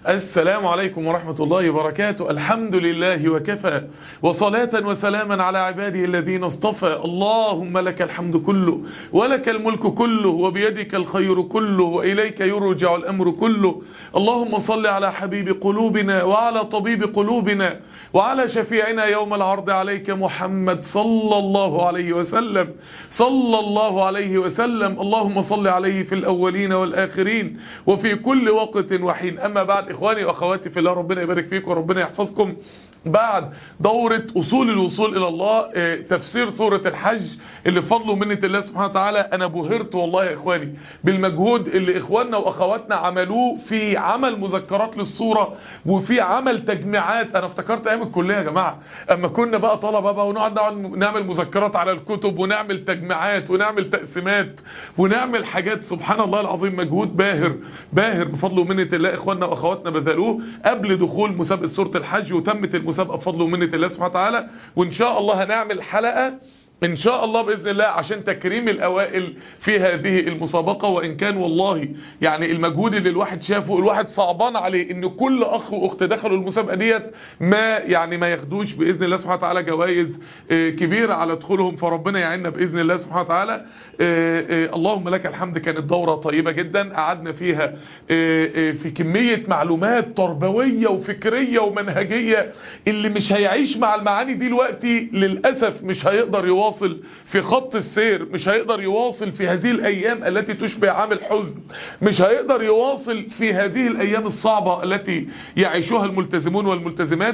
السلام عليكم ورحمة الله وبركاته. الحمد لله وكفى، وصلاة وسلاما على عباده الذين اصطفى. اللهم لك الحمد كله، ولك الملك كله، وبيدك الخير كله، وإليك يرجع الأمر كله. اللهم صل على حبيب قلوبنا، وعلى طبيب قلوبنا، وعلى شفيعنا يوم العرض عليك محمد صلى الله عليه وسلم، صلى الله عليه وسلم. اللهم صل عليه في الأولين والآخرين وفي كل وقت وحين. أما بعد، إخواني وأخواتي في الله، ربنا يبارك فيكم وربنا يحفظكم. بعد دورة أصول الوصول إلى الله، تفسير سورة الحج اللي بفضل ومنة الله سبحانه وتعالى، أنا بهرت والله يا إخواني بالمجهود اللي إخواننا وأخواتنا عملوه في عمل مذكرات للسورة وفي عمل تجميعات. أنا افتكرت أيام الكلية يا جماعة أما كنا بقى طلبة بقى ونقعد نعمل مذكرات على الكتب ونعمل تجميعات ونعمل تقسيمات ونعمل حاجات. سبحان الله العظيم، مجهود باهر باهر بفضل ومنة الله إخواننا وأخواتنا بذلوه قبل دخول مسابقة سورة الحج، وتمت المسابقة بفضل ومنة الله سبحانه وتعالى. وإن شاء الله هنعمل حلقة إن شاء الله بإذن الله عشان تكريم الأوائل في هذه المسابقة. وإن كان والله يعني المجهود اللي الواحد شافه، الواحد صعبان عليه إن كل أخ وأخت دخلوا المسابقة ديت ما ياخدوش بإذن الله سبحانه وتعالى جوائز كبيرة على دخولهم. فربنا يعيننا بإذن الله سبحانه وتعالى. اللهم لك الحمد. كانت دورة طيبة جدا، قعدنا فيها في كمية معلومات تربوية وفكرية ومنهجية. اللي مش هيعيش مع المعاني دي دلوقتي للأسف مش هيقدر يواصل في خط السير، مش هيقدر يواصل في هذه الأيام التي تشبه عام الحزن، مش هيقدر يواصل في هذه الأيام الصعبة التي يعيشها الملتزمون والملتزمات.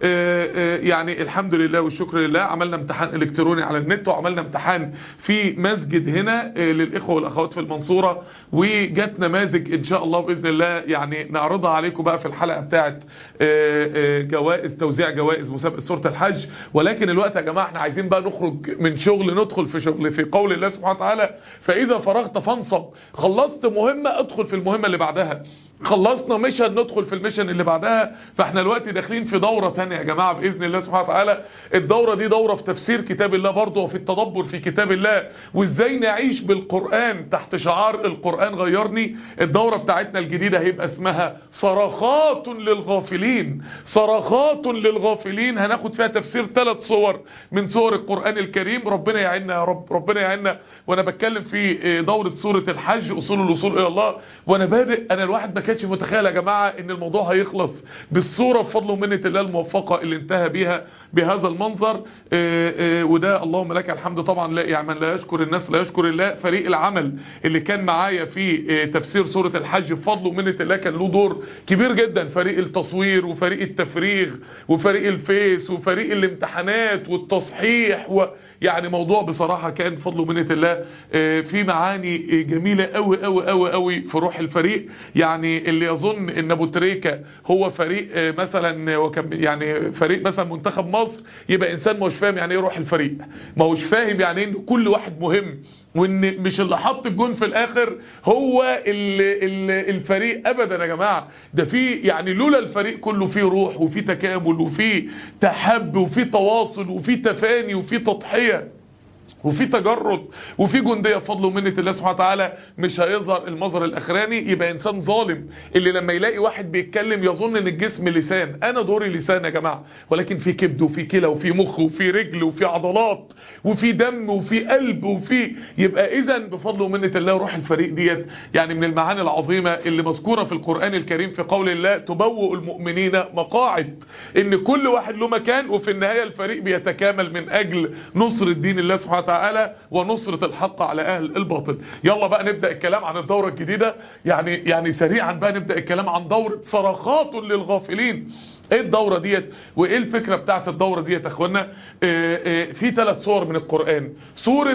يعني الحمد لله والشكر لله، عملنا امتحان إلكتروني على النت، وعملنا امتحان في مسجد هنا للإخوة والأخوات في المنصورة، وجت نماذج إن شاء الله بإذن الله يعني نعرضها عليكم بقى في الحلقة بتاعت جوائز، توزيع جوائز مسابقة سورة الحج. ولكن الوقت يا جماعة احنا عايزين بقى نخرج من شغل ندخل في شغل، في قول الله سبحانه وتعالى فإذا فرغت فانصب. خلصت مهمة ادخل في المهمة اللي بعدها، خلصنا ميشن ندخل في الميشن اللي بعدها. فاحنا الوقت داخلين في دورة تانية يا جماعة بإذن الله سبحانه وتعالى. الدورة دي دورة في تفسير كتاب الله برضه، وفي التدبر في كتاب الله، وازاي نعيش بالقرآن تحت شعار القرآن غيرني. الدورة بتاعتنا الجديدة هيبقى اسمها صرخات للغافلين. صرخات للغافلين، هناخد فيها تفسير 3 صور من صور القرآن الكريم. ربنا يعيننا يا رب، ربنا يعيننا. وانا بتكلم في دورة سورة الحج اصول الوصول الى الله، وانا بادئ انا الواحد ما كانش متخيل يا جماعة ان الموضوع هيخلص بالصورة بفضل ومنة الله الموفقة اللي انتهى بيها بهذا المنظر. وده اللهم لك الحمد. طبعا لا يعني من لا يشكر الناس لا يشكر الله. فريق العمل اللي كان معايا في تفسير سورة الحج بفضل ومنة الله كان له دور كبير جدا. فريق التصوير وفريق التفريغ وفريق الفيس وفريق الامتحانات والتصحيح، يعني موضوع بصراحة كان بفضل ومنة الله في معاني جميلة قوي قوي قوي قوي في روح الفريق. يعني اللي يظن ان ابو تريكة هو فريق مثلا يعني فريق مثلا منتخب مصر، يبقى انسان مش فاهم يعني ايه روح الفريق، ما هوش فاهم يعني ان كل واحد مهم، وان مش اللي حط الجون في الاخر هو الفريق ابدا يا جماعة. ده في يعني لولا الفريق كله فيه روح وفيه تكامل وفيه تحب وفيه تواصل وفيه تفاني وفيه تضحية وفي تجرد وفي جندية بفضل ومنة الله سبحانه وتعالى، مش هيظهر المظهر الاخراني. يبقى انسان ظالم اللي لما يلاقي واحد بيتكلم يظن ان الجسم لسان. انا دوري لسان يا جماعة، ولكن في كبد وفي كلى وفي مخ وفي رجل وفي عضلات وفي دم وفي قلب وفي. يبقى اذا بفضل ومنة الله روح الفريق ديت يعني من المعاني العظيمة اللي مذكورة في القرآن الكريم في قول الله تبوء المؤمنين مقاعد، ان كل واحد له مكان، وفي النهاية الفريق بيتكامل من اجل نصر الدين الله سبحانه وتعالى ونصرة الحق على اهل الباطل. يلا بقى نبدأ الكلام عن الدورة الجديدة. يعني سريعا بقى نبدأ الكلام عن دورة صرخات للغافلين. ايه الدورة ديت وايه الفكرة بتاعت الدورة ديت يا اخوانا؟ في 3 صور من القرآن. سورة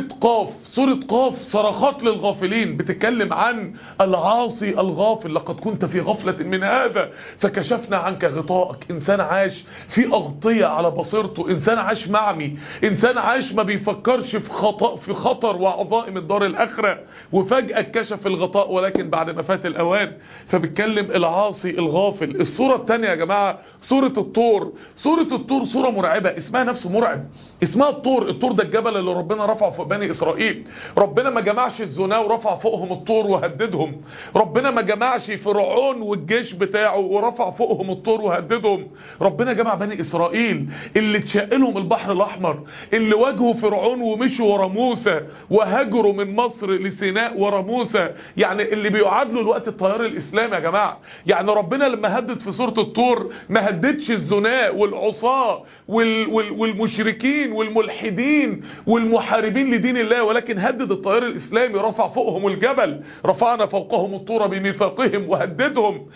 قاف صرخات للغافلين، بتتكلم عن العاصي الغافل. لقد كنت في غفلة من هذا فكشفنا عنك غطاءك. انسان عاش في اغطية على بصيرته، انسان عاش معمي، انسان عاش ما بيفكرش في خطر وعظائم الدار الاخرة، وفجأة كشف الغطاء ولكن بعد ما فات الاوان. فبتكلم العاصي الغافل. الصورة الثانية يا جماعة سورة الطور. سورة الطور سورة مرعبة، اسمها نفسه مرعب، اسمها الطور. الطور ده الجبل اللي ربنا رفعه فوق بني إسرائيل. ربنا ما جمعش الزنا ورفع فوقهم الطور وهددهم. ربنا ما جمعش فرعون والجيش بتاعه ورفع فوقهم الطور وهددهم. ربنا جمع بني إسرائيل اللي اتشقلهم البحر الأحمر، اللي واجهوا فرعون ومشوا ورا موسى وهاجروا من مصر لسيناء ورا موسى، يعني اللي بيعادلوا الوقت التيار الإسلامي يا جماعة. يعني ربنا لما هدد في سورة الطور ما هددش الزناء والعصاة والمشركين والملحدين والمحاربين لدين الله، ولكن هدد التيار الإسلامي، رفع فوقهم الجبل، رفعنا فوقهم الطور بميثاقهم، وهددهم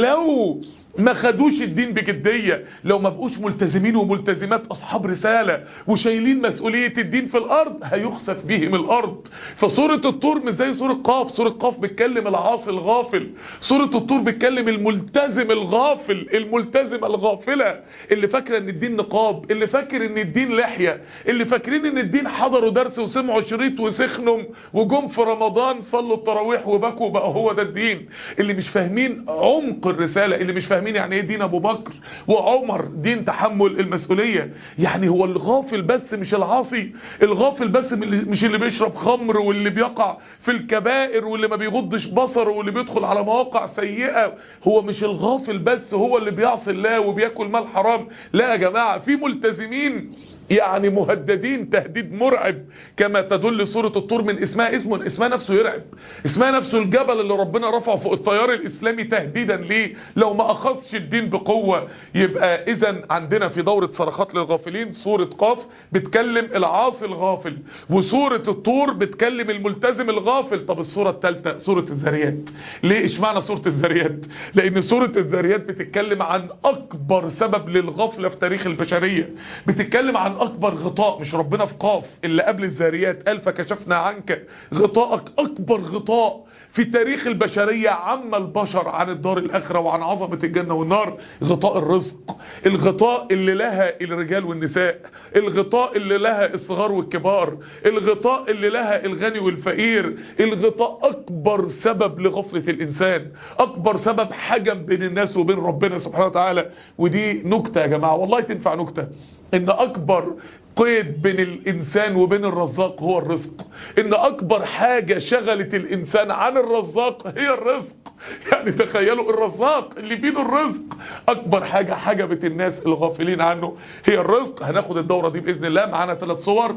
لو ما خدوش الدين بجدية، لو ما بقوش ملتزمين وملتزمات أصحاب رسالة وشايلين مسؤولية الدين في الأرض، هيخسف بهم الأرض. فسورة الطور مش زي سورة قاف. سورة قاف بتكلم العاصي الغافل، سورة الطور بتكلم الملتزم الغافل، الملتزمة الغافلة اللي فاكرة ان الدين نقاب، اللي فاكر ان الدين لحية، اللي فاكرين ان الدين حضروا درس وسمعوا شريط وسخنوا وجم في رمضان صلوا التراويح وبكوا بقى هو ده الدين. اللي مش فاهمين عمق الرسالة، اللي مش فاهمين يعني ايه دين ابو بكر وعمر، دين تحمل المسؤولية. يعني هو الغافل بس مش العاصي، الغافل بس مش اللي بيشرب خمر واللي بيقع في الكبائر واللي ما بيغضش بصره واللي بيدخل على مواقع سيئة. هو مش الغافل بس هو اللي بيعصي الله وبياكل مال حرام. لا يا جماعة، في ملتزمين يعني مهددين تهديد مرعب، كما تدل سورة الطور من اسمها نفسه يرعب. اسمها نفسه الجبل اللي ربنا رفعه فوق التيار الإسلامي تهديدا ليه لو ما أخذش الدين بقوة. يبقى إذن عندنا في دورة صرخات للغافلين سورة قاف بتكلم العاصي الغافل، وسورة الطور بتكلم الملتزم الغافل. طب السورة الثالثة سورة الذاريات. ليه اشمعنى سورة الذاريات؟ لأن سورة الذاريات بتتكلم عن أكبر سبب للغفلة في تاريخ البشرية، بتتكلم عن اكبر غطاء. مش ربنا في قاف اللي قبل الذاريات قال فكشفنا عنك غطاءك، اكبر غطاء في تاريخ البشرية عم البشر عن الدار الاخرة وعن عظمة الجنة والنار، غطاء الرزق، الغطاء اللي لها الرجال والنساء، الغطاء اللي لها الصغار والكبار، الغطاء اللي لها الغني والفقير، الغطاء اكبر سبب لغفلة الانسان، اكبر سبب حجم بين الناس وبين ربنا سبحانه وتعالى. ودي نكتة يا جماعة والله تنفع نكتة، ان اكبر قيد بين الانسان وبين الرزاق هو الرزق، ان اكبر حاجة شغلت الانسان عن الرزاق هي الرزق. يعني تخيلوا الرزاق اللي بيده الرزق، اكبر حاجة حجبت الناس الغافلين عنه هي الرزق. هناخد الدورة دي باذن الله، معانا 3 صور.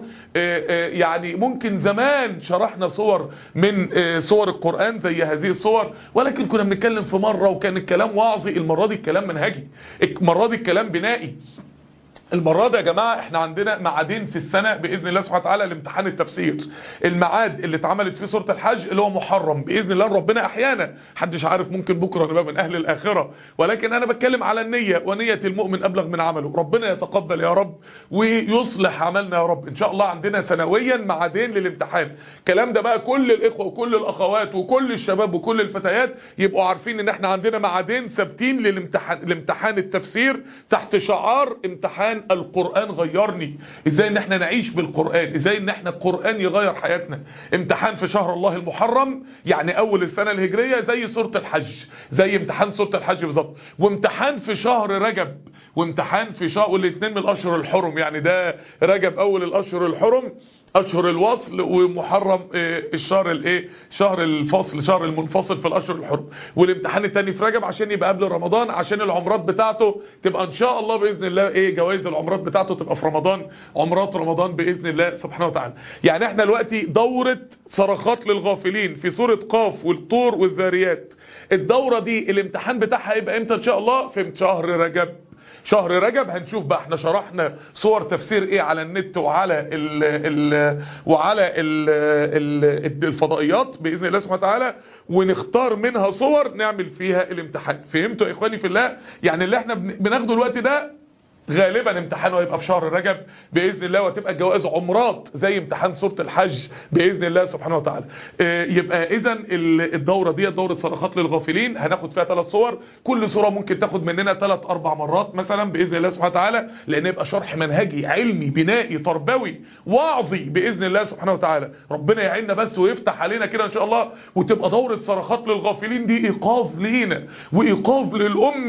يعني ممكن زمان شرحنا صور من صور القرآن زي هذه الصور، ولكن كنا بنتكلم في مرة وكان الكلام واعظي. المرة دي الكلام منهجي، المرة دي الكلام بنائي. المرة دي يا جماعة احنا عندنا معادين في السنة بإذن الله سبحانه وتعالى لامتحان التفسير. الميعاد اللي اتعملت فيه سورة الحج اللي هو محرم بإذن الله، ربنا احيانا محدش عارف ممكن بكرة نبقى من اهل الاخرة، ولكن انا بتكلم على النية، ونية المؤمن ابلغ من عمله. ربنا يتقبل يا رب ويصلح عملنا يا رب. ان شاء الله عندنا سنويا معادين للامتحان. الكلام ده بقى كل الاخوة وكل الاخوات وكل الشباب وكل الفتيات يبقوا عارفين ان احنا عندنا معادين ثابتين لامتحان التفسير تحت شعار امتحان القرآن غيرني. ازاي ان احنا نعيش بالقرآن، ازاي ان احنا القرآن يغير حياتنا. امتحان في شهر الله المحرم يعني اول السنة الهجرية زي سورة الحج، زي امتحان سورة الحج بالظبط. وامتحان في شهر رجب، وامتحان في شهر، والاثنين من الاشهر الحرم، يعني ده رجب اول الاشهر الحرم اشهر الوصل، ومحرم الشهر الايه، شهر الفصل، شهر المنفصل في الاشهر الحرم. والامتحان الثاني في رجب عشان يبقى قبل رمضان، عشان العمرات بتاعته تبقى ان شاء الله باذن الله جوائز العمرات بتاعته تبقى في رمضان، عمرات رمضان باذن الله سبحانه وتعالى. يعني احنا دلوقتي دورة صرخات للغافلين في سورة قاف والطور والذاريات. الدورة دي الامتحان بتاعها هيبقى امتى ان شاء الله؟ في شهر رجب. شهر رجب هنشوف بقى، احنا شرحنا صور تفسير ايه على النت وعلى الفضائيات باذن الله سبحانه وتعالى، ونختار منها صور نعمل فيها الامتحان. فهمتوا يا اخواني في الله؟ يعني اللي احنا بناخده الوقت ده غالبا امتحانه هيبقى في شهر رجب باذن الله، وتبقى الجوائز عمرات زي امتحان سوره الحج باذن الله سبحانه وتعالى. يبقى اذا الدوره دي دوره صرخات للغافلين، هناخد فيها 3 صور، كل صوره ممكن تاخد مننا 3-4 مرات مثلا باذن الله سبحانه وتعالى، لان يبقى شرح منهجي علمي بنائي تربوي واعظي باذن الله سبحانه وتعالى. ربنا يعيننا بس ويفتح علينا كده ان شاء الله، وتبقى دوره صرخات للغافلين دي ايقاظ لينا وايقاظ للامه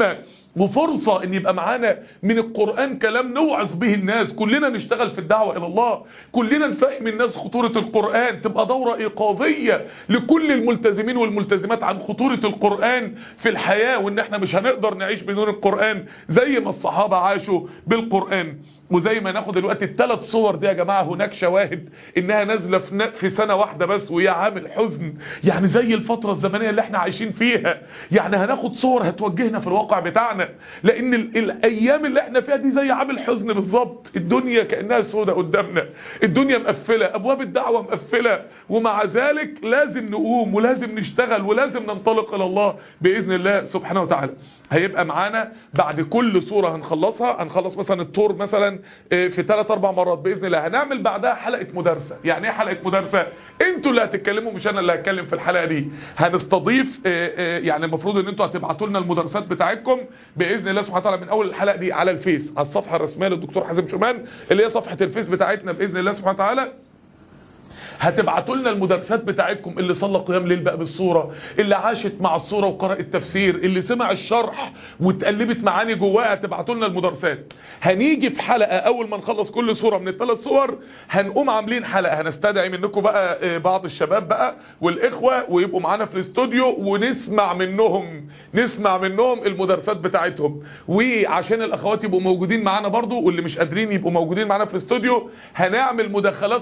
وفرصة ان يبقى معانا من القرآن كلام نوعظ به الناس، كلنا نشتغل في الدعوة الى الله، كلنا نفهم الناس خطورة القرآن، تبقى دورة ايقاظية لكل الملتزمين والملتزمات عن خطورة القرآن في الحياة، وان احنا مش هنقدر نعيش بدون القرآن زي ما الصحابة عاشوا بالقرآن. وزي ما ناخد دلوقتي الثلاث صور دي يا جماعة، هناك شواهد انها نازلة في سنة واحدة بس، وهي عامل حزن، يعني زي الفترة الزمنية اللي احنا عايشين فيها. يعني هناخد صور هتوجهنا في الواقع بتاعنا، لان الايام اللي احنا فيها دي زي عامل حزن بالظبط. الدنيا كأنها سودة قدامنا، الدنيا مقفلة، ابواب الدعوة مقفلة، ومع ذلك لازم نقوم ولازم نشتغل ولازم ننطلق الى الله بإذن الله سبحانه وتعالى. هيبقى معانا بعد كل صورة هنخلصها، هنخلص مثلا الطور مثلا في 3-4 مرات بإذن الله، هنعمل بعدها حلقة مدارسة. يعني ايه حلقة مدارسة؟ انتوا اللي هتتكلموا مش انا اللي هتكلم في الحلقة دي. هنستضيف يعني المفروض ان انتوا هتبعتوا لنا المدارسات بتاعتكم بإذن الله سبحانه وتعالى من اول الحلقة دي على الفيس، على الصفحة الرسمية للدكتور حازم شومان اللي هي صفحة الفيس بتاعتنا بإذن الله سبحانه وتعالى. هتبعتوا لنا المدارسات بتاعتكم، اللي صلى قيام ليل بقى بالصورة، اللي عاشت مع الصورة وقرأ التفسير، اللي سمع الشرح واتقلبت معاني جواها، هتبعتوا لنا المدارسات. هنيجي في حلقة اول ما نخلص كل صورة من الثلاث صور هنقوم عاملين حلقة، هنستدعي منكم بقى بعض الشباب بقى والاخوة ويبقوا معانا في الاستوديو، ونسمع منهم المدارسات بتاعتهم. وعشان الاخوات يبقوا موجودين معانا برضو، واللي مش قادرين يبقوا موجودين معانا في الاستوديو، هنعمل مداخلات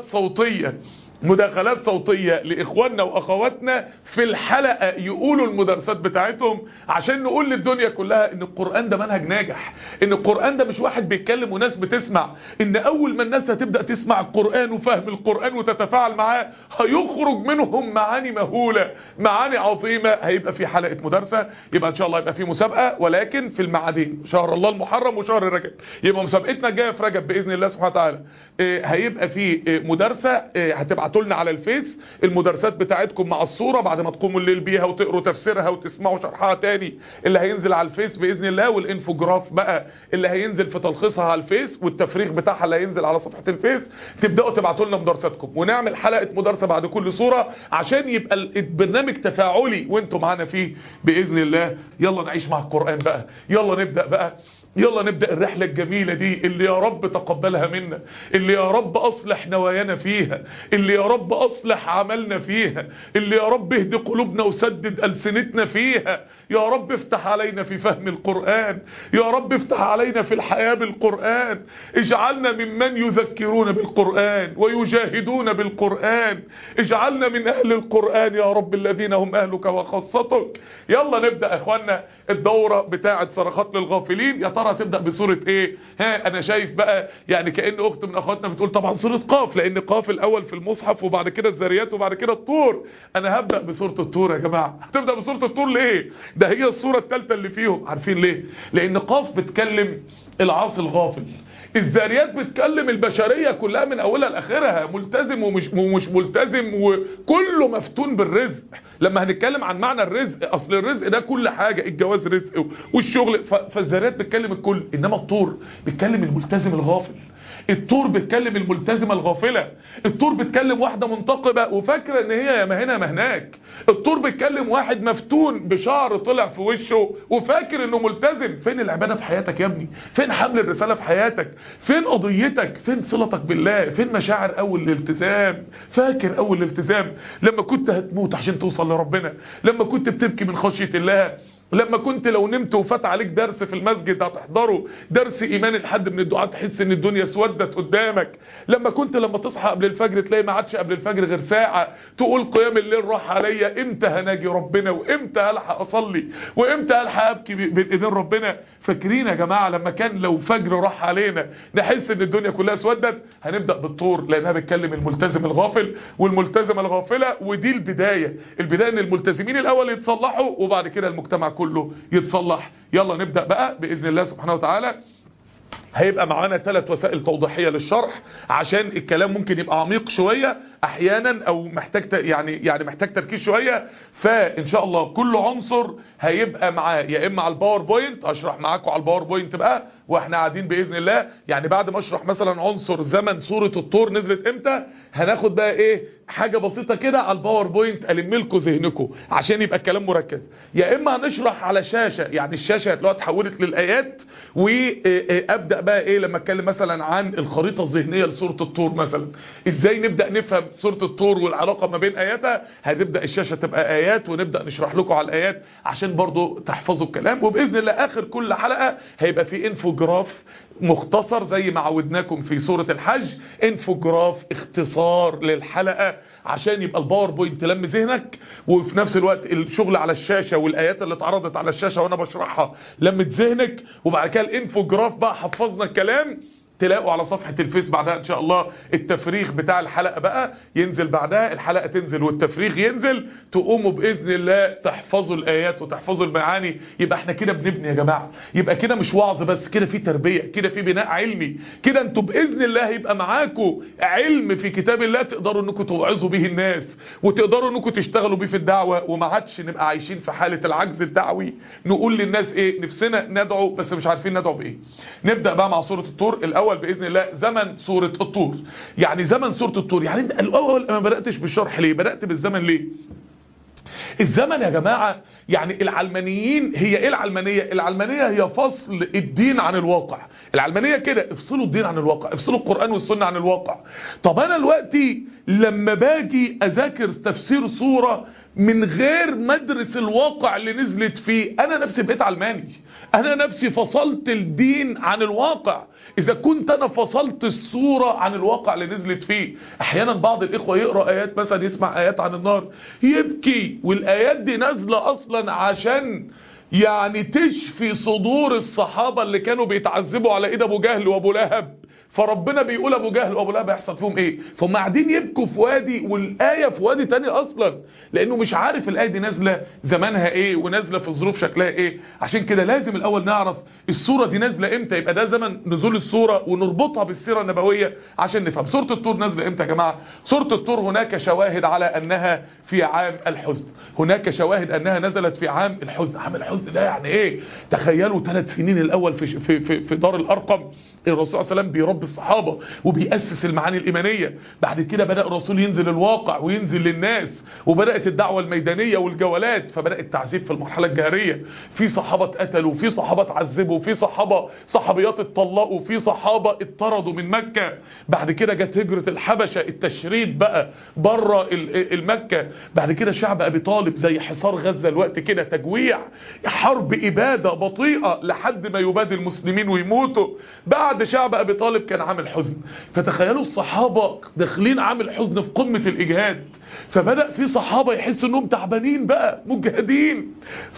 صوتية لإخواننا وأخواتنا في الحلقة يقولوا المدارسات بتاعتهم، عشان نقول للدنيا كلها إن القرآن ده منهج ناجح، إن القرآن ده مش واحد بيتكلم وناس بتسمع، إن أول ما الناس هتبدأ تسمع القرآن وفهم القرآن وتتفاعل معاه هيخرج منهم معاني مهولة، معاني عظيمة. هيبقى في حلقة مدارسة، يبقى إن شاء الله يبقى في مسابقة، ولكن في الميعادين شهر الله المحرم وشهر رجب. يبقى مسابقتنا جايه في رجب بإذن الله سبحانه وتعالى. هيبقى في مدارسة هتبعتوا لنا على الفيس المدارسات بتاعتكم مع الصورة بعد ما تقوموا الليل بيها وتقروا تفسيرها وتسمعوا شرحها تاني، اللي هينزل على الفيس بإذن الله، والانفوجراف بقى اللي هينزل في تلخيصها على الفيس، والتفريغ بتاعها اللي هينزل على صفحة الفيس. تبدأوا تبعتوا لنا مدارساتكم، ونعمل حلقة مدارسة بعد كل صورة عشان يبقى البرنامج تفاعلي وانتم معانا فيه بإذن الله. يلا نعيش مع القرآن بقى، يلا نبدأ الرحلة الجميلة دي اللي يا رب تقبلها منا، اللي يا رب أصلح نوايانا فيها، اللي يا رب أصلح عملنا فيها، اللي يا رب اهد قلوبنا وسدد ألسنتنا فيها. يا رب افتح علينا في فهم القرآن، يا رب افتح علينا في الحياة بالقرآن، اجعلنا ممن يذكرون بالقرآن ويجاهدون بالقرآن، اجعلنا من أهل القرآن يا رب الذين هم أهلك وخاصتك. يلا نبدأ اخوانا الدورة بتاعة صرخات للغافلين. يا ترى تبدأ بسورة ايه؟ انا شايف بقى يعني كأن اخت من اخواتنا بتقول طبعا سورة قاف، لان قاف الاول في المصحف وبعد كده الذاريات وبعد كده الطور. انا هبدأ بسورة الطور يا جماعة. هتبدأ بسورة الطور ليه؟ ده هي السورة الثالثة اللي فيهم. عارفين ليه؟ لان قاف بتكلم العاصي الغافل، الذاريات بتكلم البشرية كلها من اولها لاخرها، ملتزم ومش ملتزم وكله مفتون بالرزق. لما هنتكلم عن معنى الرزق، اصل الرزق ده كل حاجة، الجواز رزق والشغل، فالذاريات بتكلم الكل. انما الطور بتكلم الملتزم الغافل، الطور بتكلم الملتزمة الغافلة، الطور بتكلم واحدة منتقبة وفاكرة ان هي يا ما هنا ما هناك، الطور بتكلم واحد مفتون بشعر طلع في وشه وفاكر انه ملتزم. فين العبادة في حياتك يا ابني؟ فين حمل الرسالة في حياتك؟ فين قضيتك؟ فين صلتك بالله؟ فين مشاعر اول الالتزام؟ فاكر اول الالتزام لما كنت هتموت عشان توصل لربنا، لما كنت بتبكي من خشية الله، لما كنت لو نمت وفات عليك درس في المسجد هتحضره، درس ايمان لحد من الدعاء تحس ان الدنيا اسودت قدامك، لما كنت لما تصحى قبل الفجر تلاقي ما عادش قبل الفجر غير ساعة، تقول قيام الليل راح عليا، امتى هناجي ربنا وامتى هلحق اصلي وامتى هلحق ابكي بين ايدين ربنا. فاكرين يا جماعة لما كان لو فجر راح علينا نحس ان الدنيا كلها اسودت؟ هنبدأ بالطور لانها بتكلم الملتزم الغافل والملتزمة الغافلة، ودي البداية ان الملتزمين الاول يتصلحوا وبعد كده المجتمع كله يتصلح. يلا نبدأ بقى بإذن الله سبحانه وتعالى. هيبقى معانا 3 وسائل توضيحية للشرح عشان الكلام ممكن يبقى عميق شوية احيانا او محتاج يعني محتاج تركيز شوية. فان شاء الله كل عنصر هيبقى معاه يا اما على الباوربوينت، اشرح معاكم على الباوربوينت بقى واحنا قاعدين باذن الله. يعني بعد ما اشرح مثلا عنصر زمن سورة الطور نزلت امتى، هناخد بقى ايه حاجة بسيطة كده على الباوربوينت الم لكم ذهنكم عشان يبقى الكلام مركز. يا اما هنشرح على شاشة، يعني الشاشة هتلاقوها اتحولت للايات، وابدا بقى ايه لما اتكلم مثلا عن الخريطة الذهنية لسورة الطور مثلا، ازاي نبدا نفهم سورة الطور والعلاقة ما بين اياتها. هتبدا الشاشة تبقى ايات ونبدا نشرح لكم على الايات عشان برضو تحفظوا الكلام. وباذن الله اخر كل حلقة هيبقى في انفوجراف مختصر زي ما عودناكم في سورة الحج، انفوجراف اختصار للحلقة عشان يبقى الباوربوينت لم ذهنك، وفي نفس الوقت الشغل على الشاشة والآيات اللي اتعرضت على الشاشة وانا بشرحها لمت ذهنك. وبعد كده الانفوجراف بقى حفظنا الكلام. تلاقوا على صفحة الفيس بعدها ان شاء الله التفريغ بتاع الحلقة بقى ينزل، بعدها الحلقة تنزل والتفريغ ينزل، تقوموا بإذن الله تحفظوا الآيات وتحفظوا المعاني. يبقى احنا كده بنبني يا جماعة، يبقى كده مش وعظ بس، كده في تربية، كده في بناء علمي، كده انتوا بإذن الله يبقى معاكم علم في كتاب الله تقدروا انكم توعظوا به الناس وتقدروا انكم تشتغلوا بيه في الدعوة، وما عادش نبقى عايشين في حالة العجز الدعوي نقول للناس ايه نفسنا ندعو بس مش عارفين ندعو بايه. نبدأ بقى مع سورة الطور الأول بإذن الله. زمن سورة الطور، يعني زمن سورة الطور، يعني انت الأول ما بدأتش بالشرح ليه؟ بدأت بالزمن ليه؟ الزمن يا جماعة يعني العلمانيين، هي ايه العلمانية؟ العلمانية هي فصل الدين عن الواقع. العلمانية كده افصلوا الدين عن الواقع، افصلوا القرآن والسنة عن الواقع. طب انا دلوقتي لما باجي اذاكر تفسير سورة من غير مدرس الواقع اللي نزلت فيه، انا نفسي بقيت علماني، انا نفسي فصلت الدين عن الواقع. اذا كنت انا فصلت الصورة عن الواقع اللي نزلت فيه. احيانا بعض الاخوة يقرأ ايات مثلا، يسمع ايات عن النار يبكي، والايات دي نازلة اصلا عشان يعني تشفي صدور الصحابة اللي كانوا بيتعذبوا على ايد ابو جهل وابو لهب. فربنا بيقول ابو جهل وابو لهب هيحصل فيهم ايه، فهم قاعدين يبكوا في وادي والايه في وادي تاني اصلا، لانه مش عارف الايه دي نازله زمانها ايه ونازله في ظروف شكلها ايه. عشان كده لازم الاول نعرف السوره دي نازله امتى، يبقى ده زمن نزول السوره ونربطها بالسيره النبويه عشان نفهم. سوره الطور نازله امتى يا جماعه؟ سوره الطور هناك شواهد على انها في عام الحزن، هناك شواهد انها نزلت في عام الحزن. عام الحزن ده يعني ايه؟ تخيلوا 3 سنين الاول في دار الارقم الرسول صلى الله عليه وسلم بيربي الصحابة وبيأسس المعاني الإيمانية. بعد كده بدأ الرسول ينزل الواقع وينزل للناس، وبدأت الدعوة الميدانية والجولات، فبدأ التعذيب في المرحلة الجاهرية. في صحابة اتقتلوا، في صحابة اتعذبوا، في صحابيات اتطلقوا، في صحابة اتطردوا من مكة. بعد كده جت هجرة الحبشة، التشريد بقى بره المكة. بعد كده شعب أبي طالب زي حصار غزة الوقت كده، تجويع، حرب إبادة بطيئة لحد ما يباد المسلمين ويموتوا. بعد شعب أبي طالب كان عامل حزن. فتخيلوا الصحابة داخلين عامل حزن في قمة الإجهاد، فبدأ في صحابة يحس انهم تعبانين بقى مجهدين.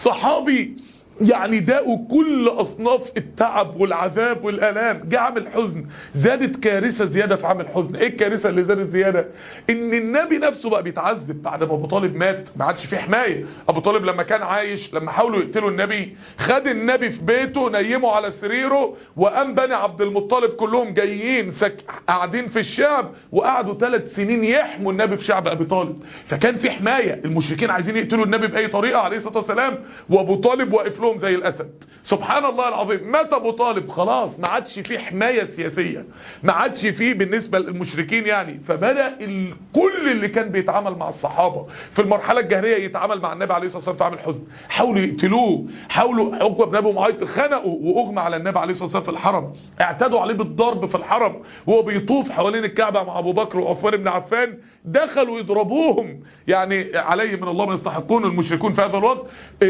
صحابي يعني داقوا كل أصناف التعب والعذاب والآلام، جاء عامل حزن. زادت كارثة زيادة في عامل حزن. ايه الكارثة اللي زادت زيادة؟ ان النبي نفسه بقى بيتعذب بعد ما ابو طالب مات، ما عادش فيه حماية. ابو طالب لما كان عايش، لما حاولوا يقتلوا النبي، خد النبي في بيته نيمه على سريره، وقام بني عبد المطلب كلهم جايين قاعدين في الشعب، وقعدوا 3 سنين يحموا النبي في شعب ابي طالب. فكان في حماية. المشركين عايزين يقتلوا النبي بأي طريقة عليه الصلاة والسلام، وابو طالب واقف لهم زي الاسد. سبحان الله العظيم. مات ابو طالب، خلاص ما عادش فيه حماية سياسية، ما عادش فيه بالنسبة للمشركين يعني. فبدأ كل اللي كان بيتعامل مع الصحابة في المرحلة الجاهلية يتعامل مع النبي عليه الصلاة والسلام في عام الحزن. حاولوا يقتلوه، حاولوا عقبة بن ابي معيط خنقوا واغمى على النبي عليه الصلاة والسلام في الحرم، اعتدوا عليه بالضرب في الحرم وهو بيطوف حوالين الكعبة مع ابو بكر وعثمان بن عفان، دخلوا يضربوهم يعني عليه من الله ما يستحقون المشركون في هذا الوقت.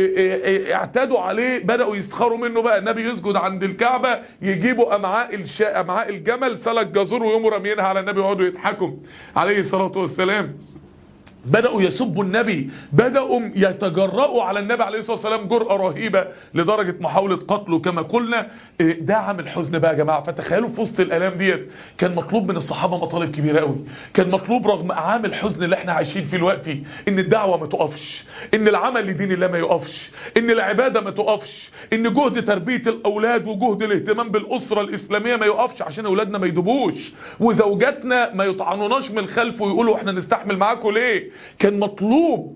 اعتدوا عليه، بدأوا يسخروا منه بقى. النبي يسجد عند الكعبة، يجيبوا امعاء الجمل سلك جزور ويقوموا راميينها على النبي ويقعدوا يضحكوا عليه الصلاة والسلام. بدأوا يسبوا النبي، بدأوا يتجرؤوا على النبي عليه الصلاة والسلام جرأة رهيبة لدرجة محاولة قتله كما قلنا. ده عامل حزن بقى يا جماعة. فتخيلوا في وسط الآلام ديت كان مطلوب من الصحابة مطالب كبيرة قوي. كان مطلوب رغم عامل حزن اللي احنا عايشين فيه دلوقتي ان الدعوة ما تقفش، ان العمل لدين الله ما يقفش، ان العبادة ما تقفش، ان جهد تربية الأولاد وجهد الاهتمام بالأسرة الإسلامية ما يقفش عشان أولادنا ما يدوبوش وزوجاتنا ما يطعنوناش من الخلف ويقولوا احنا نستحمل معاكم ليه. كان مطلوب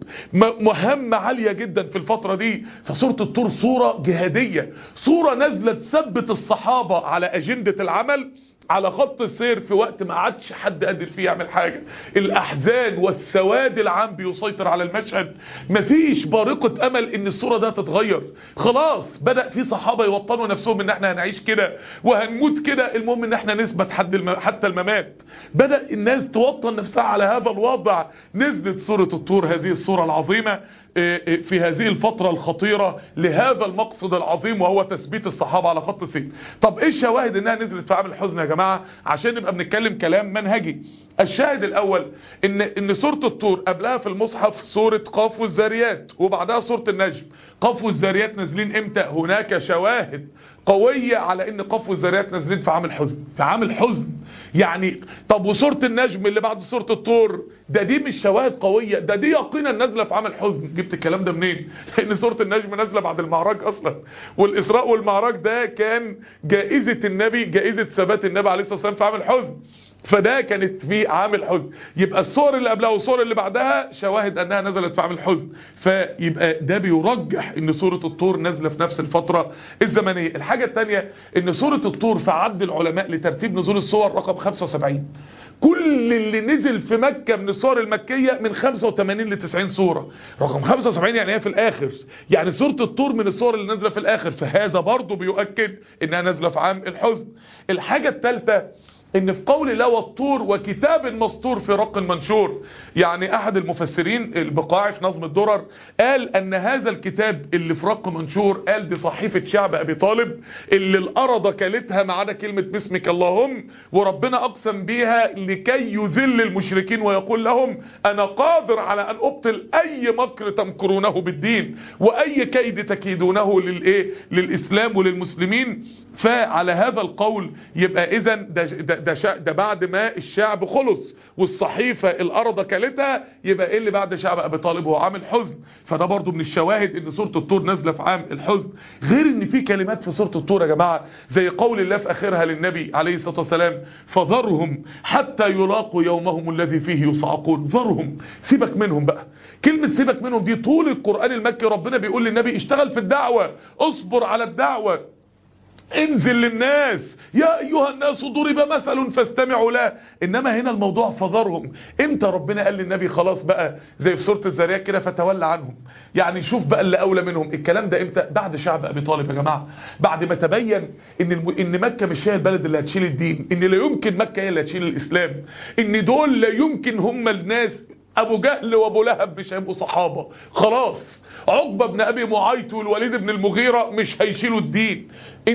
مهمة عالية جدا في الفترة دي. فسورة الطور صورة جهادية، صورة نازلة تثبت الصحابة على أجندة العمل، على خط السير في وقت ما عادش حد قادر فيه يعمل حاجة. الأحزان والسواد العام بيسيطر على المشهد. مفيش بارقة أمل إن الصورة ده تتغير. خلاص بدأ في صحابة يوطنوا نفسهم إن احنا هنعيش كده وهنموت كده، المهم إن احنا نثبت حتى الممات. بدأ الناس توطن نفسها على هذا الوضع. نزلت سورة الطور، هذه السورة العظيمة في هذه الفترة الخطيرة لهذا المقصد العظيم وهو تثبيت الصحابة على خط السير. طب ايه الشواهد انها نزلت في عام الحزن يا جماعة عشان نبقى بنتكلم كلام منهجي؟ الشاهد الاول ان سورة الطور قبلها في المصحف سورة قاف والذاريات وبعدها سورة النجم. قاف والذاريات نازلين امتى؟ هناك شواهد قوية على ان قاف والذاريات نازلين في عام الحزن، في عام الحزن يعني. طب وسورة النجم اللي بعد سورة الطور دي مش شواهد قوية، دي يقينا نازلة في عام الحزن. جبت الكلام ده منين؟ لان سورة النجم نازلة بعد المعراج اصلا، والاسراء والمعراج ده كان جائزة النبي، جائزة ثبات النبي عليه الصلاة والسلام في عام الحزن. فده كانت في عام الحزن. يبقى الصور اللي قبلها والصور اللي بعدها شواهد انها نزلت في عام الحزن. فيبقى ده بيرجح ان سورة الطور نازله في نفس الفترة الزمنية. الحاجة الثانية ان سورة الطور في عد العلماء لترتيب نزول السور رقم 75. كل اللي نزل في مكة من السور المكية من 85 ل 90 سورة. رقم 75 يعني هي في الاخر، يعني سورة الطور من السور اللي نازله في الاخر. فهذا برضو بيؤكد انها نازله في عام الحزن. الحاجة الثالثة ان في قول الله والطور وكتاب مسطور في رق منشور، يعني احد المفسرين البقاعي في نظم الدرر قال ان هذا الكتاب اللي في رق منشور، قال دي صحيفة شعب ابي طالب اللي الارض كلتها ما عدا كلمة باسمك اللهم، وربنا اقسم بيها لكي يذل المشركين ويقول لهم انا قادر على ان ابطل اي مكر تمكرونه بالدين واي كيد تكيدونه للاسلام وللمسلمين. فعلى هذا القول يبقى اذا ده بعد ما الشعب خلص والصحيفة الارض كلتها، يبقى ايه اللي بعد شعب ابي طالب؟ هو عام الحزن. فده برضو من الشواهد ان سورة الطور نازلة في عام الحزن. غير ان في كلمات في سورة الطور يا جماعة زي قول الله في اخرها للنبي عليه الصلاة والسلام فذرهم حتى يلاقوا يومهم الذي فيه يصعقون. ذرهم، سيبك منهم بقى. كلمة سيبك منهم دي طول القرآن المكي ربنا بيقول للنبي اشتغل في الدعوة، اصبر على الدعوة، انزل للناس، يا ايها الناس ضرب مثل فاستمعوا له. انما هنا الموضوع فذرهم. امتى ربنا قال للنبي خلاص بقى زي في سورة الذاريات كده فتولى عنهم؟ يعني شوف بقى اللي اولى منهم. الكلام ده امتى؟ بعد شعب ابي طالب يا جماعه، بعد ما تبين ان مكه مش هي البلد اللي هتشيل الدين، ان لا يمكن مكه هي اللي هتشيل الاسلام، ان دول لا يمكن هم الناس. ابو جهل وابو لهب مش هيبقوا صحابه خلاص، عقبة بن ابي معيط والوليد بن المغيرة مش هيشيلوا الدين.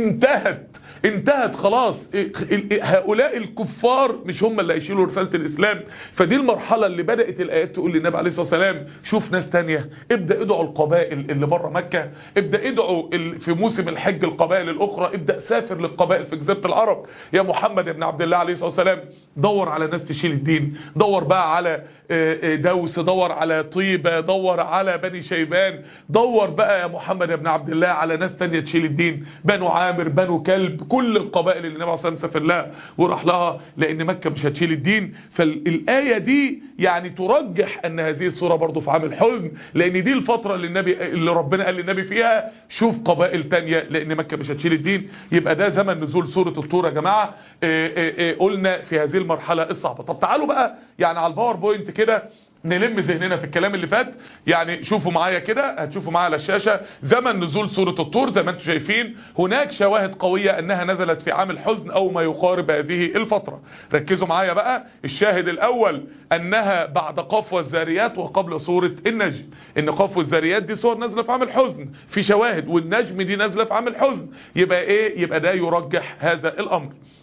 انتهت خلاص. هؤلاء الكفار مش هم اللي هيشيلوا رسالة الاسلام. فدي المرحلة اللي بدأت الايات تقول للنبي عليه الصلاة والسلام شوف ناس تانية، ابدأ ادعوا القبائل اللي بره مكة، ابدأ ادعوا في موسم الحج القبائل الاخرى، ابدأ سافر للقبائل في جزيرة العرب يا محمد بن عبد الله عليه الصلاة والسلام. دور على ناس تشيل الدين، دور بقى على دوس، دور على طيبة، دور على بني شيبان، دور بقى يا محمد بن عبد الله على ناس تانية تشيل الدين، بنو عامر، بنو كلب، كل القبائل اللي النبي عليه الصلاة والسلام سافر لها وراح لها، لان مكة مش هتشيل الدين. فالآية دي يعني ترجح ان هذه السورة برضو في عام الحزن، لان دي الفترة اللي ربنا قال للنبي فيها شوف قبائل تانية لان مكة مش هتشيل الدين. يبقى ده زمن نزول سورة الطور يا جماعة. قلنا في هذه المرحلة الصعبة. طب تعالوا بقى يعني على الباوربوينت كده نلم ذهننا في الكلام اللي فات. يعني شوفوا معايا كده، هتشوفوا معايا على الشاشة زمن نزول سورة الطور. زي ما انتم شايفين هناك شواهد قوية انها نزلت في عام الحزن او ما يقارب هذه الفترة. ركزوا معايا بقى. الشاهد الاول انها بعد قاف والذاريات وقبل سورة النجم. ان قاف والذاريات دي سور نازلة في عام الحزن في شواهد، والنجم دي نازلة في عام الحزن. يبقى ايه؟ يبقى ده يرجح هذا الامر.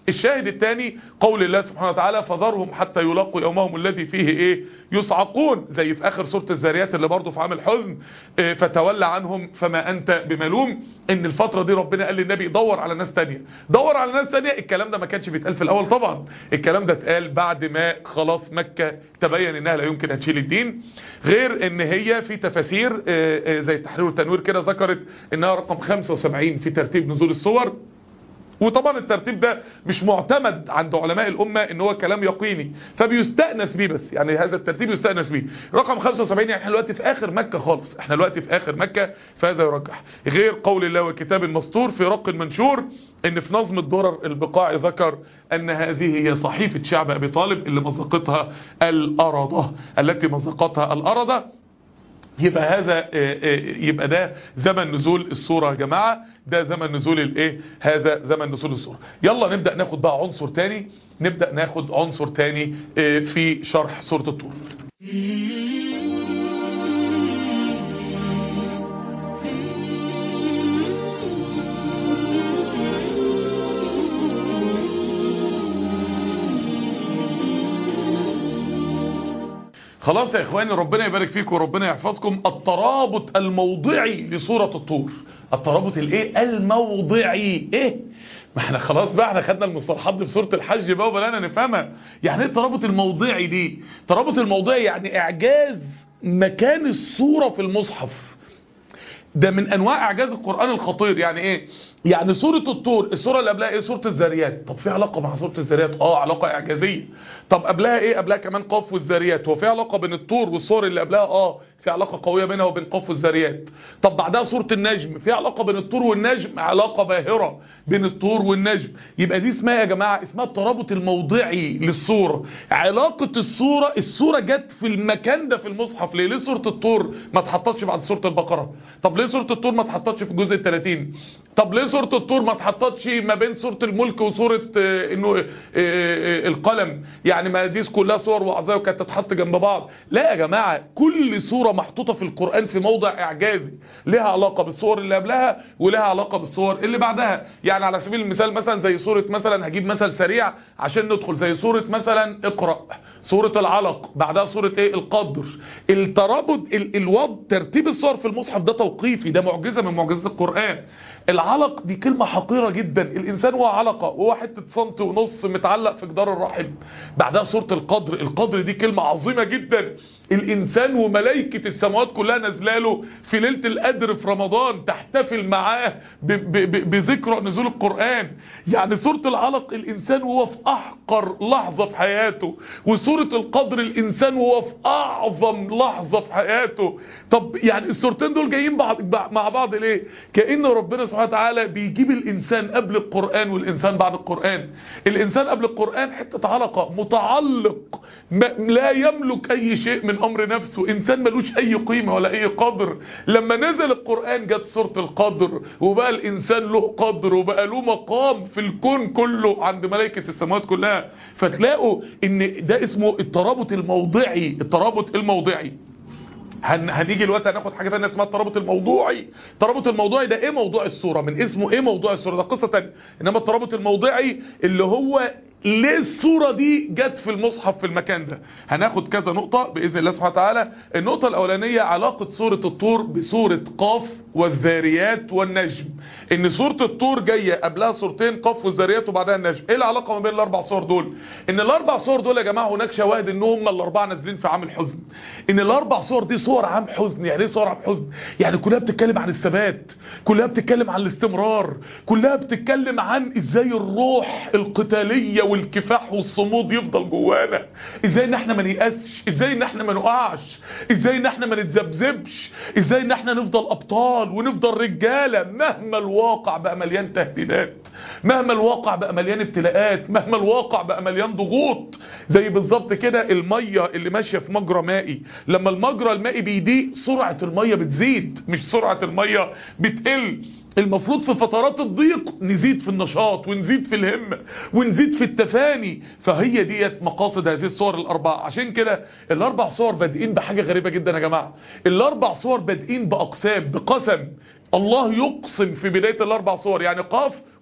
الشاهد الثاني قول الله سبحانه وتعالى فذرهم حتى يلاقوا يومهم الذي فيه يصعقون، زي في اخر سورة الذاريات اللي برضه في عام الحزن، فتولى عنهم فما انت بملوم. ان الفترة دي ربنا قال للنبي دور على ناس تانية، دور على ناس تانية. الكلام ده ما كانش بيتقال في الاول طبعا، الكلام ده اتقال بعد ما خلاص مكة تبين انها لا يمكن ان تشيل الدين، غير ان هي في تفاسير زي التحرير والتنوير كده ذكرت انها رقم 75 في ترتيب نزول السور. وطبعا الترتيب ده مش معتمد عند علماء الأمة ان هو كلام يقيني، فبيستأنس بيه، بس يعني هذا الترتيب يستأنس بيه. رقم 75 يعني احنا دلوقتي في اخر مكة خالص، احنا دلوقتي في اخر مكة، فهذا يرجح. غير قول الله وكتاب مسطور في رق منشور، ان في نظم الدرر البقاعي ذكر ان هذه هي صحيفة شعب ابي طالب اللي مزقتها الأرضة، التي مزقتها الأرضة. يبقى هذا يبقى ده زمن نزول السورة يا جماعة، ده زمن نزول الايه، هذا زمن نزول السورة. يلا نبدأ ناخد بقى عنصر تاني، نبدأ ناخد عنصر تاني في شرح سورة الطور. خلاص يا اخواني، ربنا يبارك فيكم وربنا يحفظكم. الترابط الموضعي لسورة الطور، الترابط الايه الموضعي. ايه ما احنا خلاص بقى، احنا خدنا المصطلحات دي في سورة الحج بقى وبدأنا نفهمها. يعني ايه الترابط الموضعي دي؟ الترابط الموضعي يعني اعجاز مكان السورة في المصحف، ده من انواع اعجاز القرآن الخطير. يعني ايه؟ يعني سورة الطور السورة اللي قبلها ايه؟ سورة الذاريات. طب في علاقة مع سورة الذاريات؟ علاقة اعجازية. طب قبلها ايه؟ قبلها كمان قاف والذاريات. هو في علاقة بين الطور والسور اللي قبلها؟ في علاقة قوية بينها وبين قاف والذاريات. طب بعدها سورة النجم، في علاقة بين الطور والنجم، علاقة باهرة بين الطور والنجم. يبقى دي اسمها يا جماعة، اسمها الترابط الموضعي للسورة. علاقة السورة جت في المكان ده في المصحف. ليه سورة الطور ما اتحطتش بعد سورة البقرة؟ طب ليه سورة الطور ما اتحطتش في الجزء 30؟ طب ليه سورة الطور ما اتحطتش ما بين سورة الملك وسورة القلم؟ يعني ما ديس كلها صور وعظايا وكانت تتحط جنب بعض. لا يا جماعة، كل سورة محطوطة في القرآن في موضع اعجازي، لها علاقة بالصور اللي قبلها ولها علاقة بالصور اللي بعدها. يعني على سبيل المثال مثلا زي سورة مثلا، هجيب مثل سريع عشان ندخل، زي سورة مثلا اقرأ، سورة العلق، بعدها سورة القدر. الترابط ترتيب الصور في المصحف ده توقيفي، ده معجزة من معجزات القرآن. العلق دي كلمة حقيرة جدا، الإنسان هو علقة وهو حتة سنتي ونص متعلق في جدار الرحم. بعدها سورة القدر، القدر دي كلمة عظيمة جدا، الإنسان وملائكة السماوات كلها نزلاله في ليلة القدر في رمضان تحتفل معاه بذكرى نزول القرآن. يعني سورة العلق الإنسان وهو في أحقر لحظة في حياته، وسورة القدر الإنسان وهو في أعظم لحظة في حياته. طب يعني السورتين دول جايين مع بعض ليه؟ كأن ربنا سبحانه وتعالى بيجيب الإنسان قبل القرآن والإنسان بعد القرآن. الإنسان قبل القرآن حتة علقة متعلق لا يملك أي شيء من أمر نفسه، إنسان ملوش أي قيمة ولا أي قدر. لما نزل القرآن جت سورة القدر، وبقى الإنسان له قدر وبقى له مقام في الكون كله عند ملائكة السماوات كلها. فتلاقوا إن ده اسمه الترابط الموضعي، الترابط الموضعي. هنيجي الوقت هناخد حاجه ثانيه اسمها الترابط الموضوعي. الترابط الموضوعي ده ايه؟ موضوع السوره، من اسمه ايه موضوع السوره، ده قصه ثانيه. انما الترابط الموضعي اللي هو ليه السوره دي جت في المصحف في المكان ده. هناخد كذا نقطه باذن الله سبحانه وتعالى. النقطه الاولانيه علاقه سوره الطور بسوره قاف والذاريات والنجم. ان سوره الطور جايه قبلها سورتين قاف والذاريات وبعدها النجم. ايه العلاقه ما بين الاربع صور دول؟ ان الاربع صور دول يا جماعه هناك شواهد ان هم الاربعه نازلين في عام الحزن. ان الاربع صور دي صور عام حزن. يعني ايه صور عام حزن؟ يعني كلها بتتكلم عن الثبات، كلها بتتكلم عن الاستمرار، كلها بتتكلم عن ازاي الروح القتاليه والكفاح والصمود يفضل جوانا، ازاي ان احنا ما نيأسش، ازاي ان احنا ما نقعش، ازاي ان احنا ما نتذبذبش، ازاي ان احنا نفضل ابطال ونفضل رجاله مهما الواقع بقى مليان تهديدات، مهما الواقع بقى مليان ابتلاءات، مهما الواقع بقى مليان ضغوط. زي بالظبط كده الميه اللي ماشيه في مجرى مائي، لما المجرى المائي بيضيق سرعه الميه بتزيد مش سرعه الميه بتقل. المفروض في فترات الضيق نزيد في النشاط ونزيد في الهمة ونزيد في التفاني. فهي ديت مقاصد هذه الصور الاربعه. عشان كده الاربع صور بادئين بحاجه غريبه جدا يا جماعه. الاربع صور بادئين باقسام، بقسم. الله يقسم في بدايه الاربع صور، يعني قاف